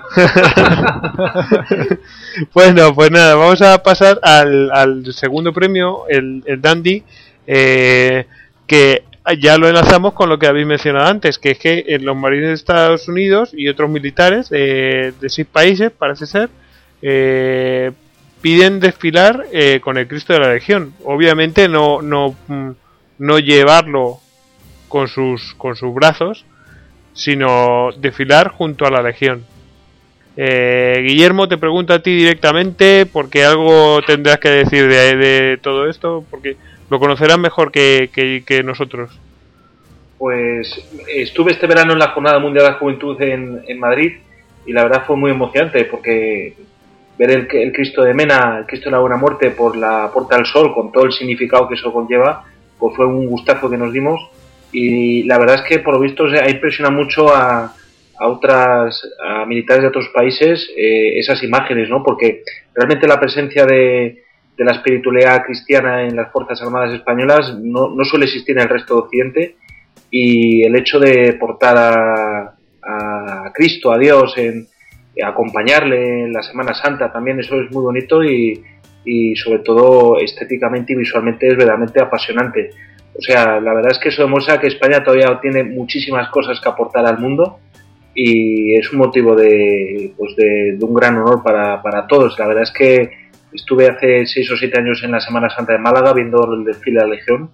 Bueno, pues nada, vamos a pasar al segundo premio, el Dandy, que ya lo enlazamos con lo que habéis mencionado antes, que es que los marines de Estados Unidos y otros militares de 6 países, parece ser, piden desfilar con el Cristo de la Legión. Obviamente no llevarlo con sus brazos, sino desfilar junto a la Legión. Guillermo, te pregunto a ti directamente, porque algo tendrás que decir de todo esto, porque lo conocerás mejor que nosotros.
Pues estuve este verano en la Jornada Mundial de la Juventud en Madrid, y la verdad fue muy emocionante, porque ver el Cristo de Mena, el Cristo de la Buena Muerte, por la Puerta del Sol, con todo el significado que eso conlleva, pues fue un gustazo que nos dimos. Y la verdad es que por lo visto ha impresionado mucho a militares de otros países esas imágenes, ¿no? Porque realmente la presencia de la espiritualidad cristiana en las Fuerzas Armadas Españolas no suele existir en el resto de Occidente, y el hecho de portar a Cristo, a Dios, acompañarle en la Semana Santa también, eso es muy bonito, y sobre todo estéticamente y visualmente es verdaderamente apasionante. O sea, la verdad es que eso demuestra que España todavía tiene muchísimas cosas que aportar al mundo, y es un motivo de un gran honor para todos. La verdad es que estuve hace 6 o 7 años en la Semana Santa de Málaga viendo el desfile de la Legión,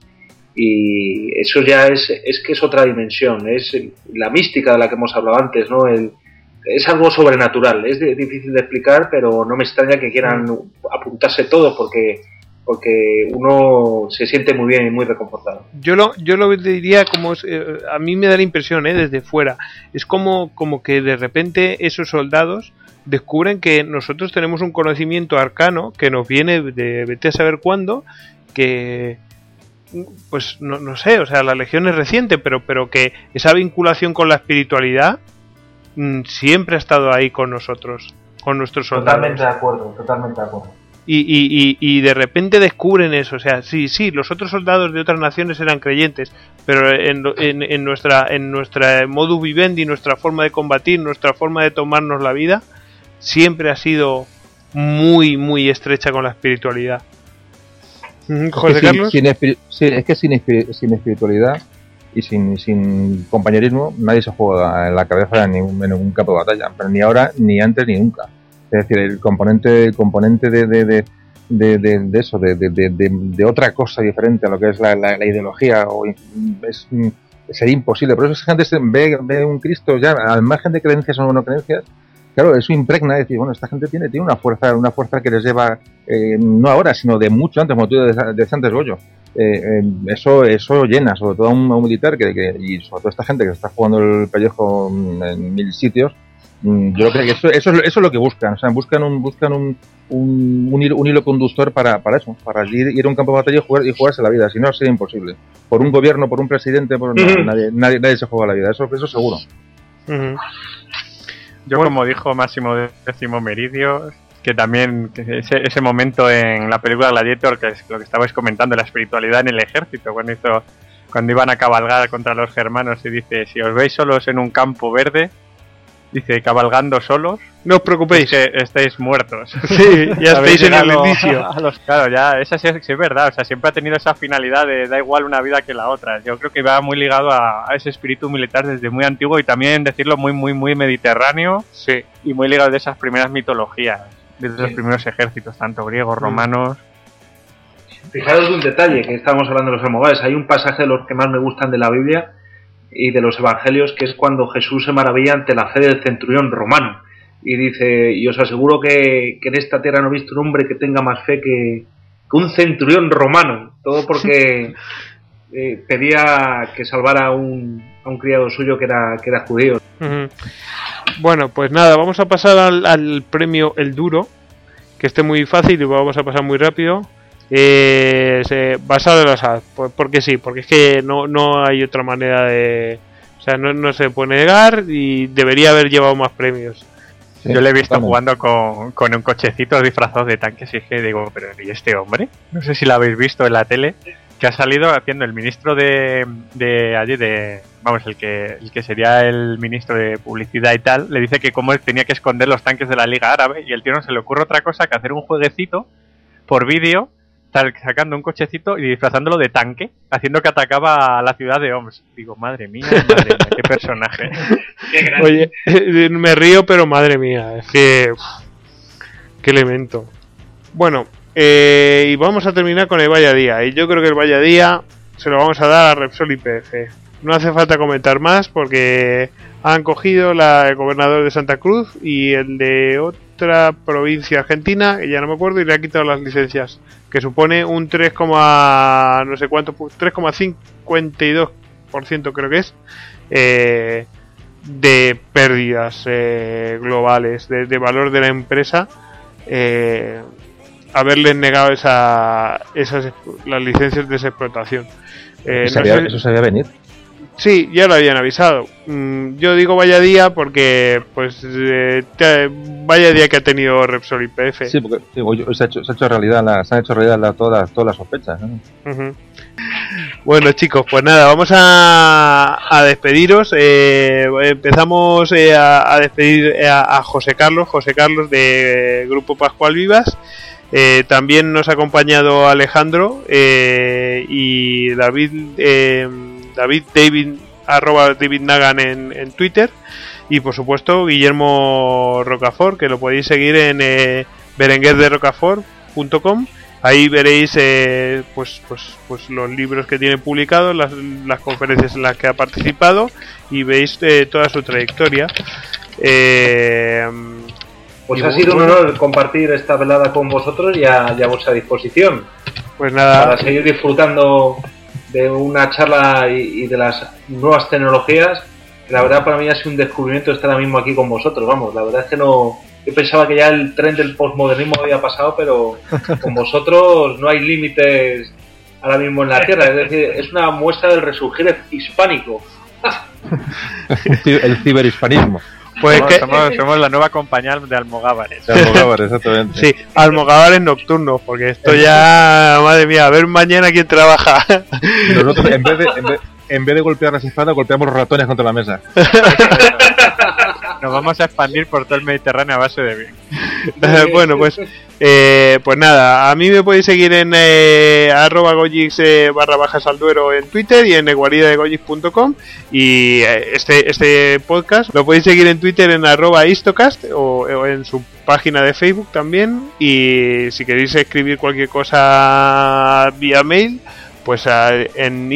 y eso ya es que es otra dimensión, es la mística de la que hemos hablado antes, ¿no? Es algo sobrenatural, es difícil de explicar, pero no me extraña que quieran apuntarse todos, porque uno se siente muy bien y muy reconfortado.
Yo lo diría como a mí me da la impresión, desde fuera, es como que de repente esos soldados descubren que nosotros tenemos un conocimiento arcano que nos viene de vete a saber cuándo, que pues no sé, o sea, la Legión es reciente, pero que esa vinculación con la espiritualidad siempre ha estado ahí con nosotros, con nuestros soldados.
Totalmente de acuerdo.
Y de repente descubren eso. O sea, sí, los otros soldados de otras naciones eran creyentes, pero en nuestra modus vivendi, nuestra forma de combatir, nuestra forma de tomarnos la vida, siempre ha sido muy, muy estrecha con la espiritualidad. José Carlos.
Es que sin espiritualidad y sin compañerismo nadie se juega en la cabeza en ningún campo de batalla, pero ni ahora, ni antes, ni nunca. Es decir, el componente de eso, de otra cosa diferente a lo que es la ideología, sería imposible. Por eso esa gente ve un Cristo, ya al margen de creencias o no creencias, claro, eso impregna, es decir, bueno, esta gente tiene una fuerza que les lleva, no ahora, sino de mucho antes, como tú decías antes, Goyo. Eso llena, sobre todo a un militar y sobre todo esta gente que se está jugando el pellejo en 1000 sitios. Yo creo que eso es lo que buscan, o sea, buscan un hilo conductor para eso, para ir a un campo de batalla y jugarse la vida. Si no, sería imposible. Por un gobierno, por un presidente, nadie se juega la vida, eso seguro.
Yo, como dijo Máximo Décimo Meridio, que también ese momento en la película Gladiator, que es lo que estabais comentando, la espiritualidad en el ejército, cuando iban a cabalgar contra los germanos y dice, si os veis solos en un campo verde, dice, cabalgando solos,
no os preocupéis,
que estáis muertos.
Sí, ya estáis en el inicio.
Claro, ya, esa sí es verdad, o sea, siempre ha tenido esa finalidad de da igual una vida que la otra. Yo creo que va muy ligado a ese espíritu militar desde muy antiguo y también, decirlo, muy, muy, muy mediterráneo,
sí,
y muy ligado de esas primeras mitologías, de los primeros ejércitos, tanto griegos, romanos.
Fijaros de un detalle, que estábamos hablando de los almogávares. Hay un pasaje de los que más me gustan de la Biblia y de los evangelios, que es cuando Jesús se maravilla ante la fe del centurión romano y dice, y os aseguro que en esta tierra no he visto un hombre que tenga más fe que un centurión romano, todo porque pedía que salvara a un criado suyo que era judío.
Uh-huh. Bueno, pues nada, vamos a pasar al premio El Duro, que esté muy fácil y vamos a pasar muy rápido. Basado en las ads, porque sí, porque es que no hay otra manera de, o sea, no se puede negar y debería haber llevado más premios.
Sí, yo le he visto jugando con un cochecito disfrazado de tanques y que digo, pero ¿y este hombre? No sé si lo habéis visto en la tele, que ha salido haciendo el ministro de allí vamos, el que sería el ministro de publicidad y tal, le dice que cómo tenía que esconder los tanques de la Liga Árabe y el tío no se le ocurre otra cosa que hacer un jueguecito por vídeo, sacando un cochecito y disfrazándolo de tanque, haciendo que atacaba a la ciudad de Homs. Digo, madre mía, qué personaje.
Oye, me río, pero madre mía, es que qué elemento. Bueno, y vamos a terminar con el Vaya Día, y yo creo que el Vaya Día se lo vamos a dar a Repsol YPF. No hace falta comentar más porque han cogido el gobernador de Santa Cruz y el de otra provincia argentina, que ya no me acuerdo, y le ha quitado las licencias, que supone un 3,52% creo que es, de pérdidas globales de valor de la empresa, haberles negado las licencias de esa explotación.
Eso sabía venir.
Sí, ya lo habían avisado. Yo digo Vaya Día porque, pues, vaya día que ha tenido Repsol YPF.
Sí, porque se han hecho realidad todas las sospechas, ¿no?
Uh-huh. Bueno, chicos, pues nada, vamos a despediros. Empezamos a despedir a José Carlos de Grupo Pascual Vivas. También nos ha acompañado Alejandro y David Nagan en Twitter, y por supuesto Guillermo Rocafort, que lo podéis seguir en berenguerderocafort.com. Ahí veréis pues los libros que tiene publicados, las conferencias en las que ha participado, y veis toda su trayectoria.
Pues ha sido un honor compartir esta velada con vosotros y a vuestra disposición.
Pues nada,
para seguir disfrutando de una charla y de las nuevas tecnologías. La verdad, para mí ha sido un descubrimiento estar ahora mismo aquí con vosotros. Vamos, la verdad es que yo pensaba que ya el tren del posmodernismo había pasado, pero con vosotros no hay límites ahora mismo en la Tierra. Es decir, es una muestra del resurgir hispánico.
El ciberhispanismo.
Pues somos la nueva compañía de Almogávares.
De Almogávares, exactamente.
Sí, Almogávares nocturnos, porque esto ya, madre mía, a ver mañana quién trabaja.
Nosotros, en vez de golpear las espadas, golpeamos los ratones contra la mesa.
Nos vamos a expandir por todo el Mediterráneo a base de bien.
Bueno, pues nada, a mí me podéis seguir en @goyix_salduero en Twitter y en guaridadegoyix.com, y este podcast lo podéis seguir en Twitter en @istocast o en su página de Facebook también, y si queréis escribir cualquier cosa vía mail, pues en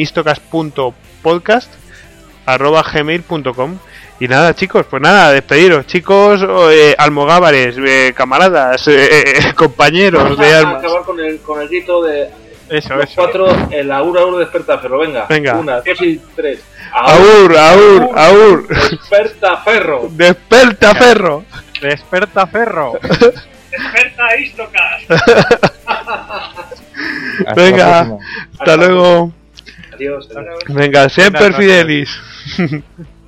istocast.podcast@gmail.com. Y nada, chicos, pues nada, despediros, chicos, almogávares, camaradas, compañeros de armas.
Acabar con el grito de
eso.
4, el aur despertaferro, venga. 1, 2 y 3.
Aur.
Despertaferro.
Despertaferro.
Despertaferro.
Desperta Istocast.
Venga, hasta luego.
Adiós.
Venga, siempre fidelis.